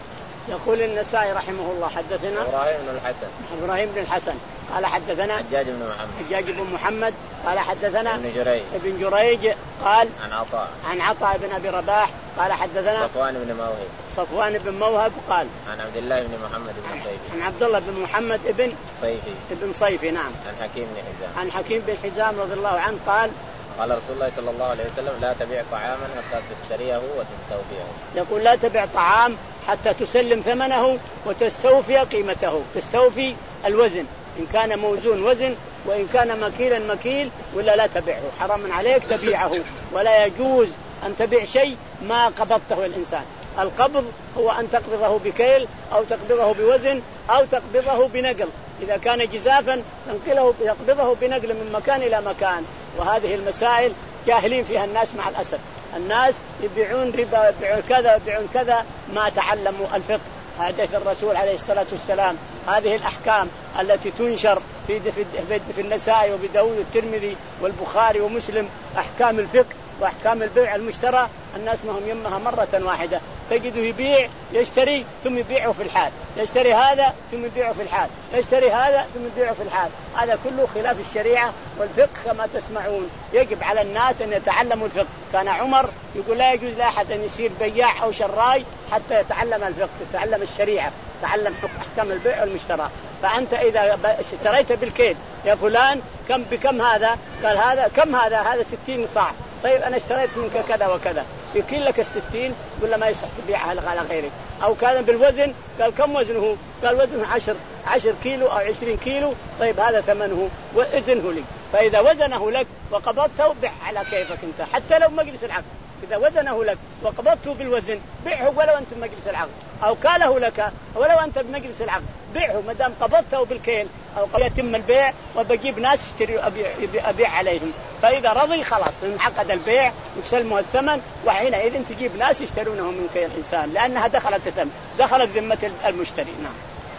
يقول النسائي رحمه الله حدثنا إبراهيم بن الحسن إبراهيم بن الحسن قال حدثنا حجاج بن محمد حجاج بن محمد قال حدثنا ابن جريج ابن جريج قال عن عطاء عن عطاء بن أبي رباح قال حدثنا صفوان بن موهب صفوان بن موهب قال عن عبد الله بن محمد بن صيفي عن عبد الله بن محمد ابن صيفي ابن صيفي نعم عن حكيم بن حزام عن حكيم بن حزام رضي الله عنه قال قال رسول الله صلى الله عليه وسلم لا تبيع طعاما حتى تشتريه وتستوفيه. يقول لا تبيع طعام حتى تسلم ثمنه وتستوفي قيمته، تستوفي الوزن إن كان موزون وزن وإن كان مكيلا مكيل، ولا لا تبيعه، حرام عليك تبيعه، ولا يجوز أن تبيع شيء ما قبضته الإنسان. القبض هو أن تقبضه بكيل أو تقبضه بوزن أو تقبضه بنقل، إذا كان جزافا تنقله تقبضه بنقل من مكان إلى مكان. وهذه المسائل جاهلين فيها الناس مع الأسف، الناس يبيعون ربا يبيعون كذا يبيعون كذا، ما تعلموا الفقه. حديث الرسول عليه الصلاة والسلام، هذه الأحكام التي تنشر في في النسائي وبداود والترمذي والبخاري ومسلم، أحكام الفقه وأحكام البيع المشترى، الناس ما هم يمها مرة واحدة، تجده يبيع يشتري ثم يبيعه في الحال، يشتري هذا ثم يبيعه في الحال، يشتري هذا ثم يبيعه في الحال. هذا كله خلاف الشريعة والفقه كما تسمعون. يجب على الناس أن يتعلموا الفقه. كان عمر يقول لا يجوز لأحد أن يصير بياع أو شراي حتى يتعلم الفقه، يتعلم الشريعة، يتعلم أحكام البيع والمشترى. فأنت إذا اشتريت بالكيل يا فلان كم بكم هذا؟ قال هذا كم هذا؟ هذا ستين صاع. طيب أنا اشتريت منك كذا وكذا، يكيل لك الستين ولا ما يصح تبيعها على غيرك؟ أو كان بالوزن، قال كم وزنه؟ قال وزنه عشر عشر كيلو أو عشرين كيلو. طيب هذا ثمنه وزنه لي. فإذا وزنه لك وقبضته بيع على كيفك أنت، حتى لو مجلس العقد إذا وزنه لك وقبضته بالوزن بيعه ولو أنت بمجلس العقد، أو كاله لك ولو أنت بمجلس العقد بيعه ما دام قبضته بالكيل. أو قد يتم البيع وبجيب ناس يشتري أبيع, أبيع عليهم، فإذا رضي خلاص انعقد البيع وسلموا الثمن، وحينئذ تجيب ناس يشترونه من كيل الإنسان، لأنها دخلت الثمن دخلت ذمة المشتري. نعم.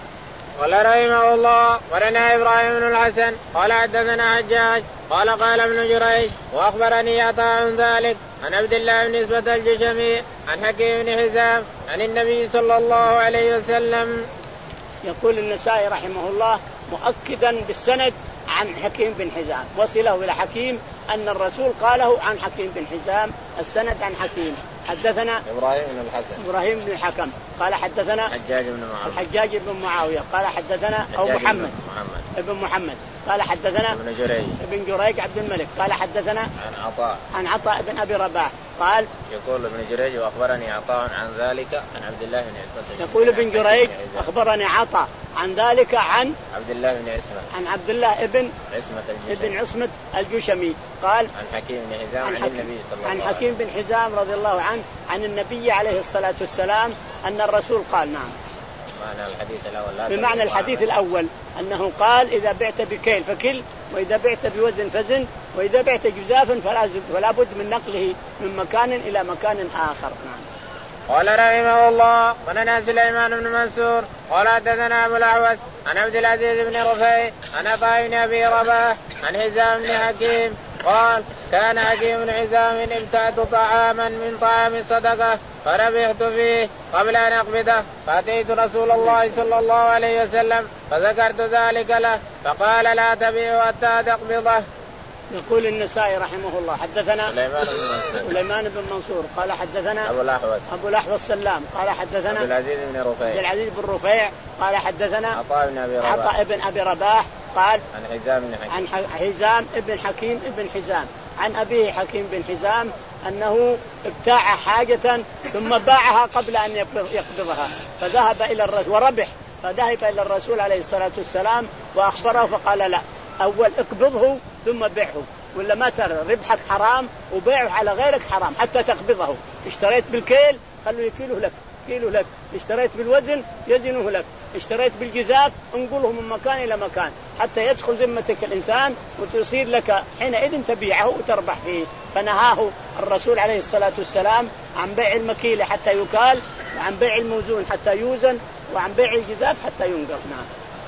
قال رحمه الله ولنا إبراهيم بن الحسن قال حدثنا حجاج قال قال ابن جريج وأخبرني عطاء عن ذلك عن عبد الله بن نسبة الجشمي عن حكيم بن حزام عن النبي صلى الله عليه وسلم. يقول النسائي رحمه الله مؤكدا بالسند عن حكيم بن حزام، وصله إلى حكيم أن الرسول قاله عن حكيم بن حزام، السند عن حكيم. حدثنا إبراهيم بن الحسن إبراهيم بن الحكم قال حدثنا حجاج بن معاوية الحجاج بن معاوية قال حدثنا أو محمد محمد ابن محمد قال حدثنا ابن جريج ابن جريج عبد الملك قال حدثنا عن عطاء عن عطاء بن أبي رباح قال يقول ابن جريج وأخبرني عطاء عن ذلك عن عبد الله بن عصمة. يقول ابن جريج أخبرني عطاء عن ذلك عن عبد الله بن عصمة عن عبد الله ابن عصمة ابن عصمة الجشمي قال عن حكيم بن حزام عن, عن, عن النبي صلى الله عليه وسلم عن حكيم بن حزام رضي الله عنه عن النبي عليه الصلاة والسلام أن الرسول قال. نعم. بمعنى الحديث الأول لا بمعنى الحديث الأول أنه قال إذا بعت بكيل فكل، وإذا بعت بوزن فزن، وإذا بعت جزافا فلا بد من نقله من مكان إلى مكان آخر. نعم. قال رحمه الله ولنا سليمان بن منصور قال حدثنا أبو الأحوص عن عبد العزيز بن رفيع عن عطاء بن أبي رباح عن حزام بن حكيم قال كان حكيم بن حزام ابتعت طعاما من طعام الصدقة فربحت فيه قبل أن أقبضه، فأتيت رسول الله صلى الله عليه وسلم فذكرت ذلك له فقال لا تبيعه حتى تقبضه. يقول النسائي رحمه الله حدثنا سليمان بن منصور سليمان بن منصور قال حدثنا أبو الأحوص أبو الأحوص سلام قال حدثنا عبد العزيز بن رفيع عبد العزيز بن رفيع قال حدثنا عطاء بن أبي رباح عطاء بن أبي رباح قال عن حزام بن حكيم عن حزام ابن حكيم ابن حزام عن أبيه حكيم بن حزام أنه ابتاع حاجة ثم باعها قبل أن يقبضها فذهب إلى الرسول وربح، فذهب إلى الرسول عليه الصلاة والسلام وأخبره فقال لا، أول اقبضه ثم بيعه، ولا ما ترى ربحك حرام وبيعه على غيرك حرام حتى تقبضه. اشتريت بالكيل خلوا يكيله لك كيلو لك، اشتريت بالوزن يزنه لك، اشتريت بالجزاف انقله من مكان إلى مكان حتى يدخل ذمتك الإنسان وتصير لك حينئذ تبيعه وتربح فيه. فنهاه الرسول عليه الصلاة والسلام عن بيع المكيل حتى يكال، وعن بيع الموزون حتى يوزن، وعن بيع الجزاف حتى ينقل. نعم.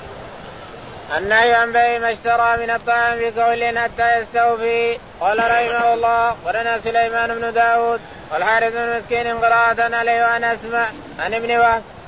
النهي عن بيع ما اشترى من الطعام بقول حتى يستوفي. قال رحمه الله ولنا سليمان بن داود والحارث بن مسكين قراءة عليه وأنا أسمع عن ابن وهب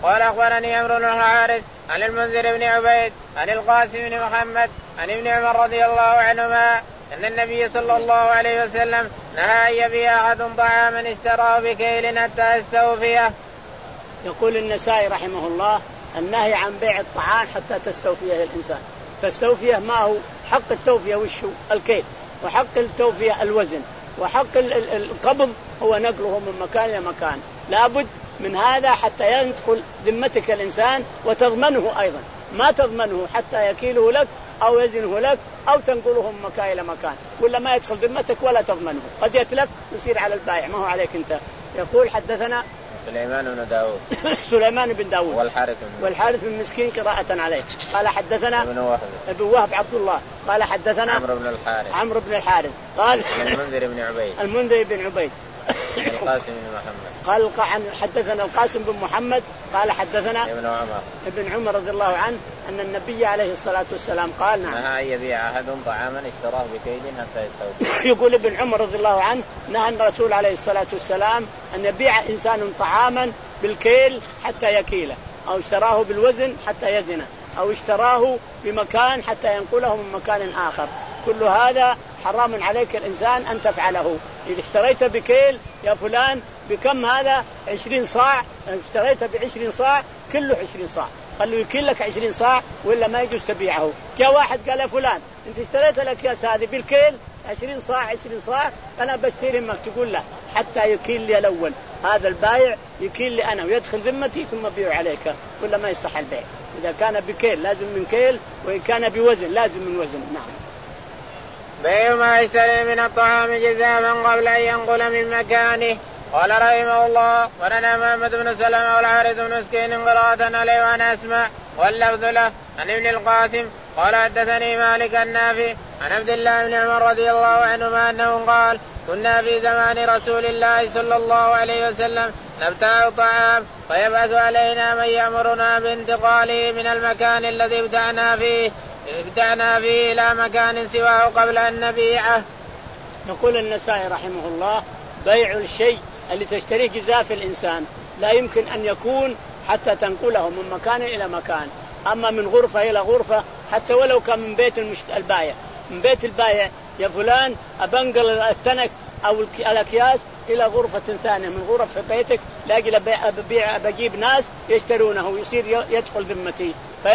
قال أخبرني عمرو بن الحارث عن المنذر بن عبيد عن القاسم بن محمد عن ابن عمر رضي الله عنهما أن النبي صلى الله عليه وسلم نهى أن يبيع أحد طعاما اشتراه بكيل حتى يستوفيه. يقول النسائي رحمه الله النهي عن بيع الطعام حتى تستوفيه الإنسان. تستوفيه ما هو حق التوفية وشو الكيل، وحق التوفية الوزن، وحق القبض هو نقله من مكان إلى مكان. لابد من هذا حتى يدخل ذمتك الإنسان وتضمنه أيضا، ما تضمنه حتى يكيله لك أو يزنه لك أو تنقله من مكان إلى مكان، ولا ما يدخل ذمتك ولا تضمنه، قد يتلف يصير على البائع ما هو عليك أنت. يقول حدثنا سليمان بن داود سليمان بن داود والحارث والحارث بن مسكين قراءة عليه. قال حدثنا ابن وهب ابن وهب عبد الله قال حدثنا عمرو بن الحارث عمرو بن الحارث قال المنذر بن عبيد المنذر بن عبيد القاسم بن محمد قال عن حدثنا القاسم بن محمد قال حدثنا ابن عمر ابن عمر رضي الله عنه أن النبي عليه الصلاة والسلام قال نعم نهى أن يبيع أحد طعاما اشتراه بكيل حتى يستوفيه. يقول ابن عمر رضي الله عنه نهى الرسول عليه الصلاة والسلام أن يبيع إنسان طعاما بالكيل حتى يكيله، أو اشتراه بالوزن حتى يزنه، أو اشتراه بمكان حتى ينقله من مكان آخر. كل هذا حرام عليك الإنسان أن تفعله. إذا اشتريت بكيل يا فلان بكم هذا عشرين صاع، اشتريت بعشرين صاع كله عشرين صاع، قال له يكيل لك عشرين صاع ولا ما يجوز تبيعه. جاء واحد قال يا فلان أنت اشتريت لك ياس هذه بالكيل عشرين صاع عشرين صاع أنا بشتري منك، تقول له حتى يكيل لي الأول، هذا البايع يكيل لي أنا ويدخل ذمتي ثم بيع عليك، ولا ما يصح البيع. إذا كان بكيل لازم من كيل، وإن كان بوزن لازم من وزن. نعم. بيع ما يشتري من الطعام جزافا قبل أن ينقل من مكانه. قال رحمه الله ولنا محمد بن سلمة والحارث بن مسكين قراءة عليه وأنا أسمع واللفظ له عن ابن القاسم قال حدثني مالك النافع عن عبد الله بن عمر رضي الله عنهما أنه قال كنا في زمان رسول الله صلى الله عليه وسلم نبتاع الطعام فيبعث علينا من يأمرنا بانتقاله من المكان الذي ابتعنا فيه ابتعنا فيه إلى مكان سواه قبل أن نبيعه. يقول النسائي رحمه الله بيع الشيء اللي تشتريه جزاف الإنسان لا يمكن أن يكون حتى تنقله من مكان إلى مكان، أما من غرفة إلى غرفة حتى ولو كان من بيت البائع، من بيت البائع يا فلان أبنقل التنك أو الأكياس إلى غرفة ثانية من غرف في بيتك لاجل ببيع بجيب ناس يشترونه ويصير يدخل ذمتي،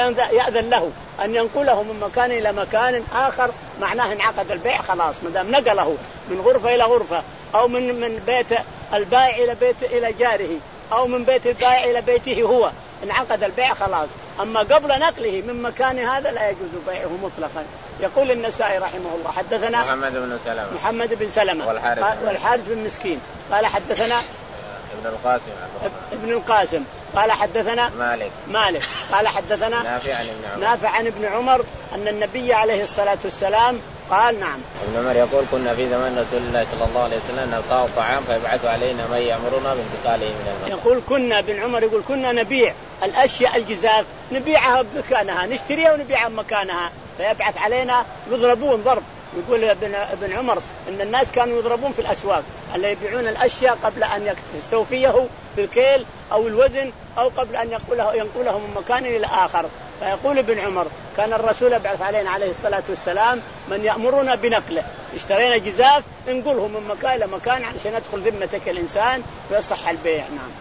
فيأذن له أن ينقله من مكان إلى مكان آخر، معناه انعقد البيع خلاص ما دام نقله من غرفة إلى غرفة، أو من من بيت البائع إلى بيت إلى جاره، أو من بيت البائع إلى بيته هو، انعقد البيع خلاص. أما قبل نقله من مكان هذا لا يجوز بيعه مطلقا. يقول النسائي رحمه الله حدثنا محمد بن سلمة محمد بن سلمة والحارث, والحارث بن مسكين قال حدثنا ابن القاسم ابن القاسم قال حدثنا مالك مالك قال حدثنا نافع عن ابن عمر نافع عن ابن عمر أن النبي عليه الصلاة والسلام قال نعم. ابن عمر يقول كنا في زمان رسول الله صلى الله عليه وسلم نبتاع الطعام فيبعث علينا من يأمرنا بانتقاله من المكان. يقول كنا ابن عمر يقول كنا نبيع الأشياء الجزاف نبيعها بمكانها، نشتريها ونبيعها بمكانها، فيبعث علينا يضربون ضرب. يقول ابن ابن عمر ان الناس كانوا يضربون في الاسواق اللي يبيعون الاشياء قبل ان يستوفيه في الكيل او الوزن، او قبل ان ينقله ينقله من مكان الى اخر. فيقول ابن عمر كان الرسول يبعث علينا عليه الصلاه والسلام من يامرنا بنقله، اشترينا جزاف انقله من مكان الى مكان عشان يدخل ذمتك الانسان ويصح البيع. نعم.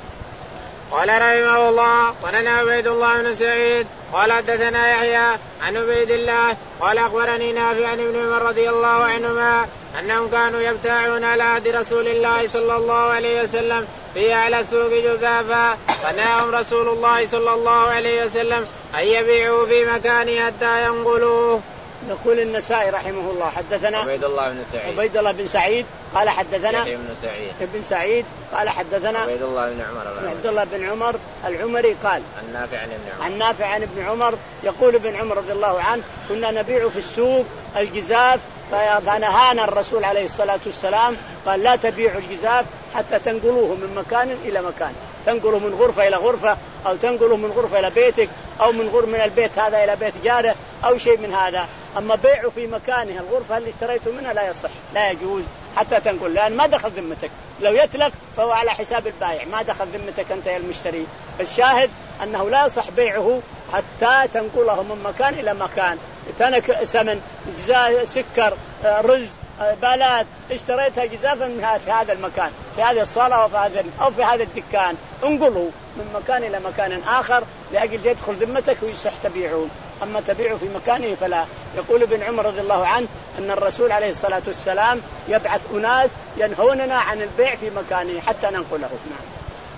قال رحمه الله ولنا عبيد الله بن سعيد قال حدثنا يحيى عن عبيد الله قال أخبرني نافع عن ابن عمر رضي الله عنهما أنهم كانوا يبتاعون على عهد رسول الله صلى الله عليه وسلم في أعلى السوق جزافا، فنهاهم رسول الله صلى الله عليه وسلم أن يبيعوا في مكانه حتى ينقلوه. يقول النسائي رحمه الله حدثنا عبيد الله بن سعيد عبيد الله بن سعيد قال حدثنا يحيى بن سعيد ابن سعيد قال حدثنا عبيد الله بن عمر عبد الله بن عمر العمري قال عن نافع عن ابن عمر عن نافع عن ابن عمر يقول ابن عمر رضي الله عنه كنا نبيع في السوق الجزاف فنهانا الرسول عليه الصلاة والسلام قال لا تبيعوا الجزاف حتى تنقلوه من مكان إلى مكان، تنقله من غرفة إلى غرفة، أو تنقله من غرفة إلى بيتك، أو من غرفة من البيت هذا إلى بيت جاره، أو شيء من هذا. أما بيعه في مكانه الغرفة اللي اشتريته منها لا يصح، لا يجوز حتى تنقل، لأن ما دخل ذمتك. لو يتلف فهو على حساب البائع، ما دخل ذمتك أنت يا المشتري. الشاهد أنه لا يصح بيعه حتى تنقله من مكان إلى مكان. تنك سمن، جزاء سكر، رز، بالات، اشتريتها جزافا في هذا المكان، في هذه الصالة أو في هذا أو في هذا الدكان، انقله من مكان إلى مكان آخر لأجل يدخل ذمتك ويصح تبيعه. أما تبيعه في مكانه فلا. يقول ابن عمر رضي الله عنه أن الرسول عليه الصلاة والسلام يبعث أناس ينهوننا عن البيع في مكانه حتى ننقله. نعم.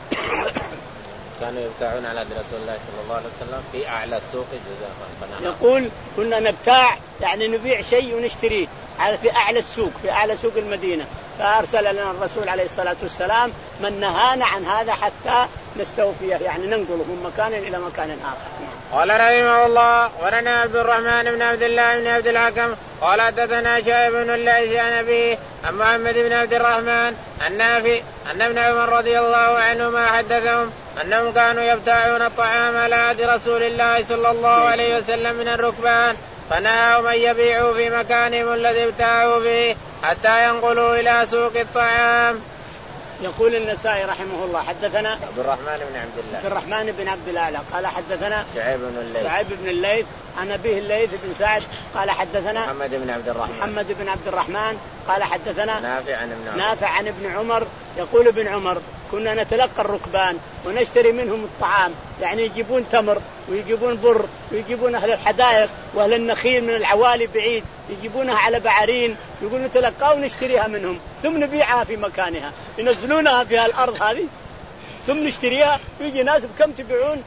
كانوا يبتاعون على رسول الله صلى الله عليه وسلم في أعلى السوق جزافا. يقول كنا نبتاع يعني نبيع شيء ونشتريه على في أعلى السوق، في أعلى سوق المدينة، فأرسل لنا الرسول عليه الصلاة والسلام من نهانا عن هذا حتى نستوفيه، يعني ننقله من مكان إلى مكان آخر. قال رحمه الله ولنا عبد الرحمن بن عبد الله بن عبد الحكم قال حدثنا شعيب بن الليث عن أبيه عن محمد بن عبد الرحمن النافع أن ابن عمر رضي الله عنهما حدثهم أنهم كانوا يبتاعون الطعام على عهد رسول الله صلى الله عليه وسلم من الركبان، فنهاهم أن يبيعوا في مكانهم الذي ابتاعوا فيه حتى ينقلوا إلى سوق الطعام. يقول النسائي رحمه الله حدثنا عبد الرحمن بن عبد الله عبد الرحمن بن عبد الأعلى قال حدثنا شعيب بن الليث شعيب بن الليث عن أبيه الليث بن سعد قال حدثنا محمد بن عبد الرحمن محمد بن عبد الرحمن قال حدثنا نافع عن ابن عمر نافع عن ابن عمر. يقول ابن عمر كنا نتلقى الركبان ونشتري منهم الطعام، يعني يجيبون تمر ويجيبون بر ويجيبون أهل الحدائق وأهل النخيل من العوالي بعيد يجيبونها على بعرين، يقول نتلقاها ونشتريها منهم ثم نبيعها في مكانها، ينزلونها في الأرض هذه ثم نشتريها. ويجي ناس بكم تبيعون؟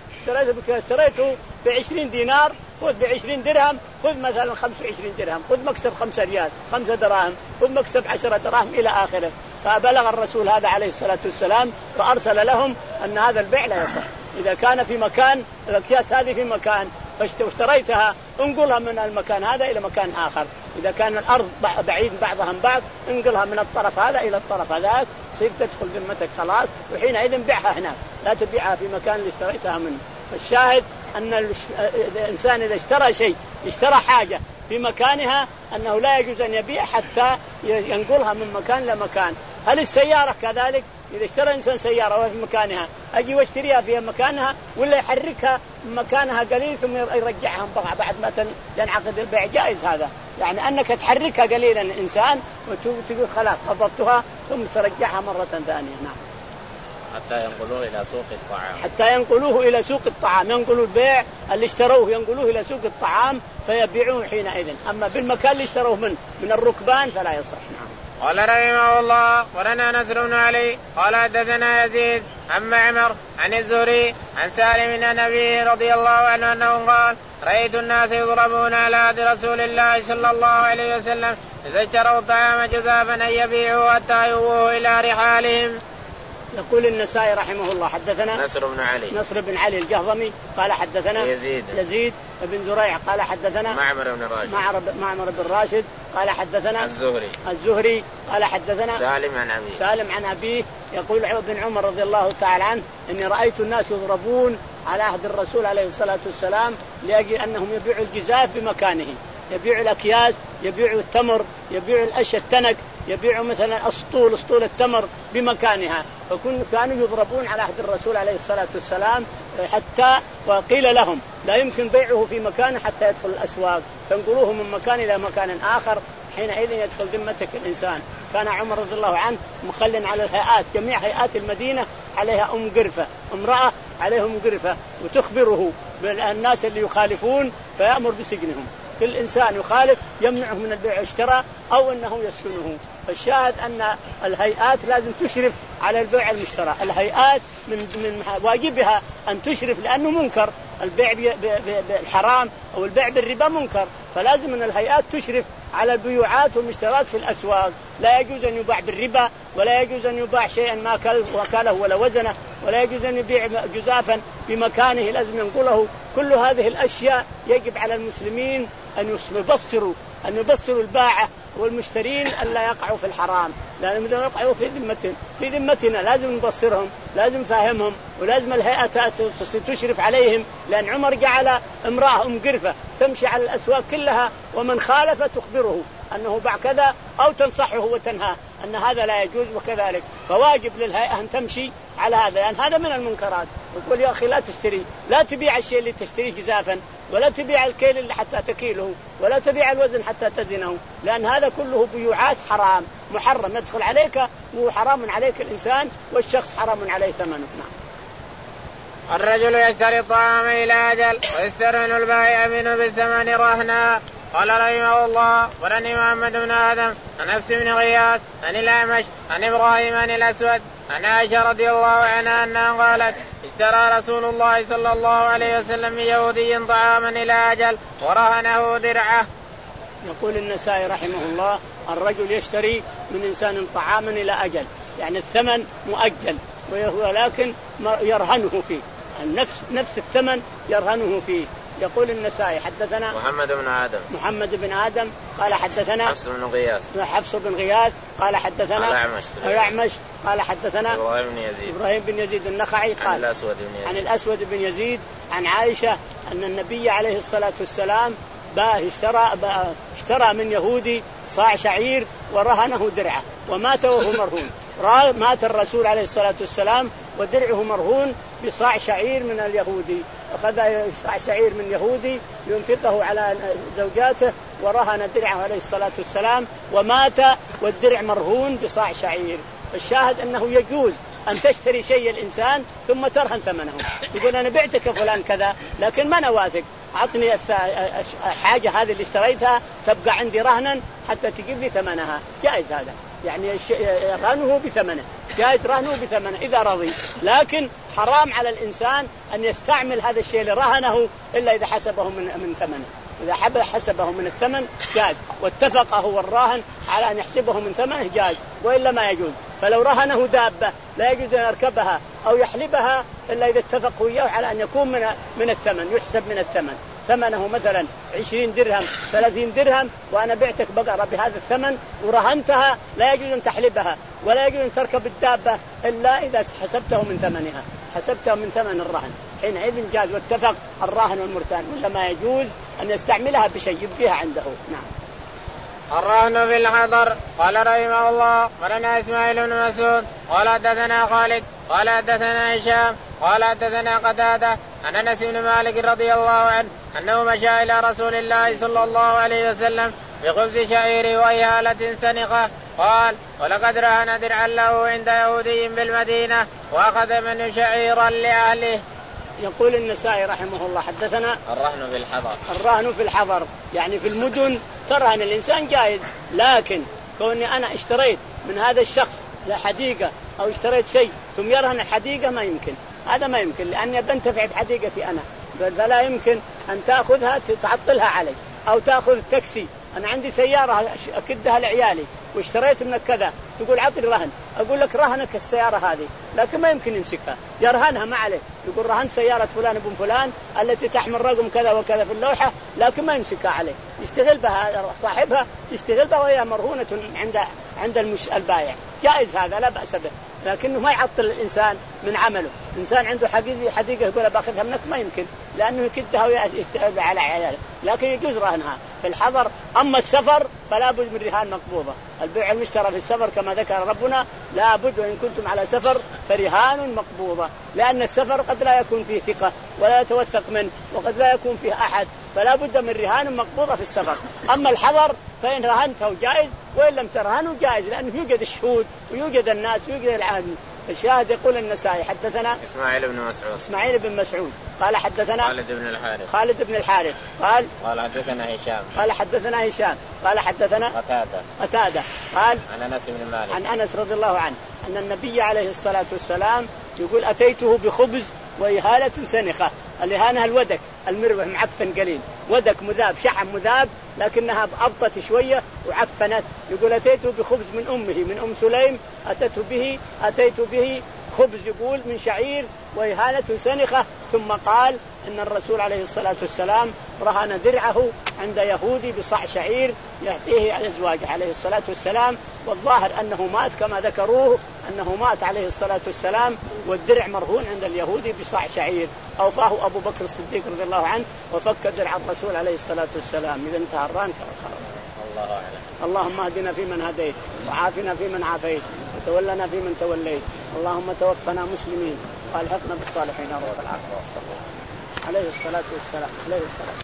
اشتريته بعشرين دينار، خذ بعشرين درهم، خذ مثلا خمسة وعشرين درهم، خذ مكسب خمسة ريال، خمسة دراهم، خذ مكسب عشرة دراهم إلى آخره. فبلغ الرسول هذا عليه الصلاة والسلام فأرسل لهم أن هذا البيع لا يصح. إذا كان في مكان الأكياس هذه في مكان فاشتريتها انقلها من المكان هذا إلى مكان آخر. إذا كان الأرض بعيد بعضها عن بعض انقلها من الطرف هذا إلى الطرف هذاك، صير تدخل ذمتك خلاص، وحينئذ بيعها هناك، لا تبيعها في مكان اللي اشتريتها منه. فالشاهد أن الإنسان إذا اشترى شيء اشترى حاجة في مكانها أنه لا يجوز أن يبيع حتى ينقلها من مكان لمكان. هل السيارة كذلك؟ إذا اشترى إنسان سيارة وهي في مكانها أجي واشتريها في مكانها ولا يحركها من مكانها قليل ثم يرجعها بعد ما ينعقد البيع، جائز هذا، يعني أنك تحركها قليلا الإنسان وتقول خلاص قبضتها ثم ترجعها مرة ثانية. نعم. حتى ينقلوه إلى سوق الطعام حتى ينقلوه إلى سوق الطعام، ينقلوا البيع اللي اشتروه ينقلوه إلى سوق الطعام فيبيعوه حينئذ. أما بالمكان اللي اشتروه من من الركبان فلا يصح. نعم. قال رحمه الله ولنا نصر بن علي قال حدثنا يزيد عن معمر عن الزهري عن سالم عن أبيه رضي الله عنه أنه قال رأيت الناس يضربون على عهد رسول الله صلى الله عليه وسلم إذا اشتروا الطعام جزافا أن يبيعوا حتى يووه إلى رحالهم. يقول النسائي رحمه الله حدثنا نصر بن علي نصر بن علي الجهضمي قال حدثنا يزيد يزيد بن زريع قال حدثنا معمر بن راشد معمر بن راشد قال حدثنا الزهري الزهري قال حدثنا سالم عن أبيه سالم عن أبيه. يقول ابن عمر رضي الله تعالى عنه إني رأيت الناس يضربون على عهد الرسول عليه الصلاة والسلام لأجل أنهم يبيعوا الجزاف بمكانه، يبيعوا الأكياس، يبيعوا التمر، يبيعوا الأشياء التنك، يبيعوا مثلا أسطول أسطول التمر بمكانها. فكن كانوا يضربون على عهد الرسول عليه الصلاة والسلام حتى وقيل لهم لا يمكن بيعه في مكانه حتى يدخل الأسواق، تنقلوه من مكان إلى مكان آخر، حينئذ يدخل ذمتك الإنسان. كان عمر رضي الله عنه مخلٍ على الهيئات، جميع هيئات المدينة عليها أم قرفة، امرأة عليهم قرفة، وتخبره بالناس اللي يخالفون فيأمر بسجنهم. كل إنسان يخالف يمنعه من البيع اشترى أو أنه يسكنه. فالشاهد أن الهيئات لازم تشرف على البيع المشترى. الهيئات من, من واجبها أن تشرف لأنه منكر، البيع بالحرام أو البيع بالربا منكر، فلازم أن الهيئات تشرف على البيوعات والمشترات في الأسواق. لا يجوز أن يباع بالربا، ولا يجوز أن يباع شيئا ما وكاله ولا وزنه، ولا يجوز أن يبيع جزافا بمكانه، لازم ينقله. كل هذه الأشياء يجب على المسلمين أن يبصروا أن يبصروا الباعة والمشترين ألا يقعوا في الحرام، لأنهم إذا يقعوا في ذمتنا في ذمتنا لازم نبصرهم، لازم نفهمهم، ولازم الهيئة تشرف عليهم. لأن عمر جعل امرأة أم قرفة تمشي على الأسواق كلها، ومن خالف تخبره أنه باع كذا أو تنصحه وتنهاه أن هذا لا يجوز وكذلك، فواجب للهيئة أن تمشي على هذا، لأن يعني هذا من المنكرات. يقول يا أخي لا تشتري، لا تبيع الشيء اللي تشتريه جزافا، ولا تبيع الكيل اللي حتى تكيله، ولا تبيع الوزن حتى تزنه، لأن هذا كله بيوعات حرام محرم يدخل عليك وحرام عليك الإنسان، والشخص حرام عليه ثمنه. نعم. الرجل يشتري الطعام إلى أجل ويسترهن البائع منه بالثمن رهنا. قال رحمه الله ولني محمد بن آدم عن نفس بن غياث عن الأعمش عن إبراهيم عن الأسود عن عائشة رضي الله عنها أنها قالت اشترى رسول الله صلى الله عليه وسلم من يهودي طعاما إلى أجل ورهنه درعه. يقول النسائي رحمه الله الرجل يشتري من إنسان طعاما إلى أجل، يعني الثمن مؤجل ولكن يرهنه فيه، النفس نفس الثمن يرهنه فيه. يقول النسائي حدثنا محمد بن آدم محمد بن آدم قال حدثنا حفص بن غياث حفص بن غياث قال حدثنا الأعمش الأعمش قال حدثنا إبراهيم بن يزيد إبراهيم بن يزيد النخعي قال عن الأسود بن يزيد عن الأسود بن يزيد عن عائشة أن النبي عليه الصلاة والسلام باه اشترى باه اشترى من يهودي صاع شعير ورهنه درعه ومات وهو مرهون. مات الرسول عليه الصلاة والسلام ودرعه مرهون بصاع شعير من اليهودي، أخذ صاع شعير من يهودي ينفقه على زوجاته ورهن درعه عليه الصلاة والسلام ومات والدرع مرهون بصاع شعير. الشاهد أنه يجوز أن تشتري شيء الإنسان ثم ترهن ثمنه، يقول أنا بعتك فلان كذا لكن ما أنا واثق، أعطني حاجة هذه اللي اشتريتها تبقى عندي رهنا حتى تجيب لي ثمنها، جائز هذا، يعني رهنه بثمنه، جائز رهنه بثمنه إذا رضي، لكن حرام على الإنسان أن يستعمل هذا الشيء اللي رهنه إلا إذا حسبه من من ثمنه، إذا حب حسبه من الثمن جائز، واتفق هو الراهن على أن يحسبه من ثمنه جائز، وإلا ما يجوز. فلو رهنه دابة لا يجوز أن يركبها أو يحلبها إلا إذا اتفقوا إياه على أن يكون من من الثمن، يحسب من الثمن، ثمنه مثلا عشرين درهم ثلاثين درهم وأنا بعتك بقرة بهذا الثمن ورهنتها، لا يجوز أن تحلبها ولا يجوز أن تركب الدابة إلا إذا حسبته من ثمنها، حسبته من ثمن الرهن، حينئذ جاز واتفق الراهن والمرتهن، ولا ما يجوز أن يستعملها بشيء يبقيها عنده. نعم. الرهن في الحضر. قال رحمه الله ولنا إسماعيل بن مسعود قال حدثنا خالد قال حدثنا هشام قال حدثنا قتادة عن أنس بن مالك رضي الله عنه أنه مشى إلى رسول الله صلى الله عليه وسلم بخبز شعير وإهالة سنخة، قال ولقد رهن درعا له عند يهودي بالمدينة وأخذ منه شعيرا لأهله. يقول النسائي رحمه الله حدثنا الرهن في الحضر. الرهن في الحضر يعني في المدن ترهن الإنسان جائز، لكن كوني أنا اشتريت من هذا الشخص لحديقة أو اشتريت شيء ثم يرهن الحديقة ما يمكن، هذا ما يمكن، لأني بنتفع بحديقتي أنا، فلا يمكن أن تأخذها تعطلها علي أو تأخذ تاكسي. أنا عندي سيارة أكدها لعيالي واشتريت منك كذا تقول عطني رهن، أقول لك رهنك السيارة هذه، لكن ما يمكن يمسكها يرهنها ما عليه، يقول رهن سيارة فلان ابن فلان التي تحمل رقم كذا وكذا في اللوحة، لكن ما يمسكها عليه، يشتغل بها صاحبها يشتغل بها وهي مرهونة عند عند المش البائع، جائز هذا لا بأس به، لكنه ما يعطل الإنسان من عمله. إنسان عنده حديقة حديقة يقول باخذها منك ما يمكن، لأنه يكدها ويستغل على عياله، لكن يجوز رهنها في الحضر. أما السفر فلا بد من رهان مقبوضة، البيع المشترى في السفر كما ذكر ربنا لا بد، وإن كنتم على سفر فرهان مقبوضة، لأن السفر قد لا يكون فيه ثقة ولا يتوثق منه وقد لا يكون فيه أحد، فلا بد من رهان مقبوضة في السفر. أما الحضر فإن رهنته جائز وإن لم ترهنه جائز، لأنه يوجد الشهود ويوجد الناس ويوجد العالم. الشاهد يقول النسائي حدثنا إسماعيل بن مسعود إسماعيل بن مسعود قال حدثنا خالد بن الحارث خالد بن الحارث قال قال حدثنا هشام قال حدثنا هشام قال حدثنا قتادة قتادة قال عن أنس بن مالك عن أنس رضي الله عنه أن النبي عليه الصلاة والسلام يقول أتيته بخبز وإهالة سنخة، الإهانة الودك المروح معفن قليل، ودك مذاب شحم مذاب لكنها أبطت شوية وعفنت، يقول أتيته بخبز من أمه من أم سليم أتته به أتيت به خبز يقول من شعير وإهالة سنخة، ثم قال إن الرسول عليه الصلاة والسلام رهن درعه عند يهودي بصاع شعير يعطيه على أزواجه عليه الصلاة والسلام، والظاهر أنه مات كما ذكروه أنه مات عليه الصلاة والسلام والدرع مرهون عند اليهودي بصاع شعير، أوفاه أبو بكر الصديق رضي الله عنه وفك درع الرسول عليه الصلاة والسلام. إذا انتهى الرهن خلاص. والله أعلم. اللهم اهدنا فيمن هديت وعافنا فيمن عافيت وتولنا فيمن توليت، اللهم توفنا مسلمين والحقنا بالصالحين يا رب العالمين. عليه الصلاة والسلام عليه الصلاة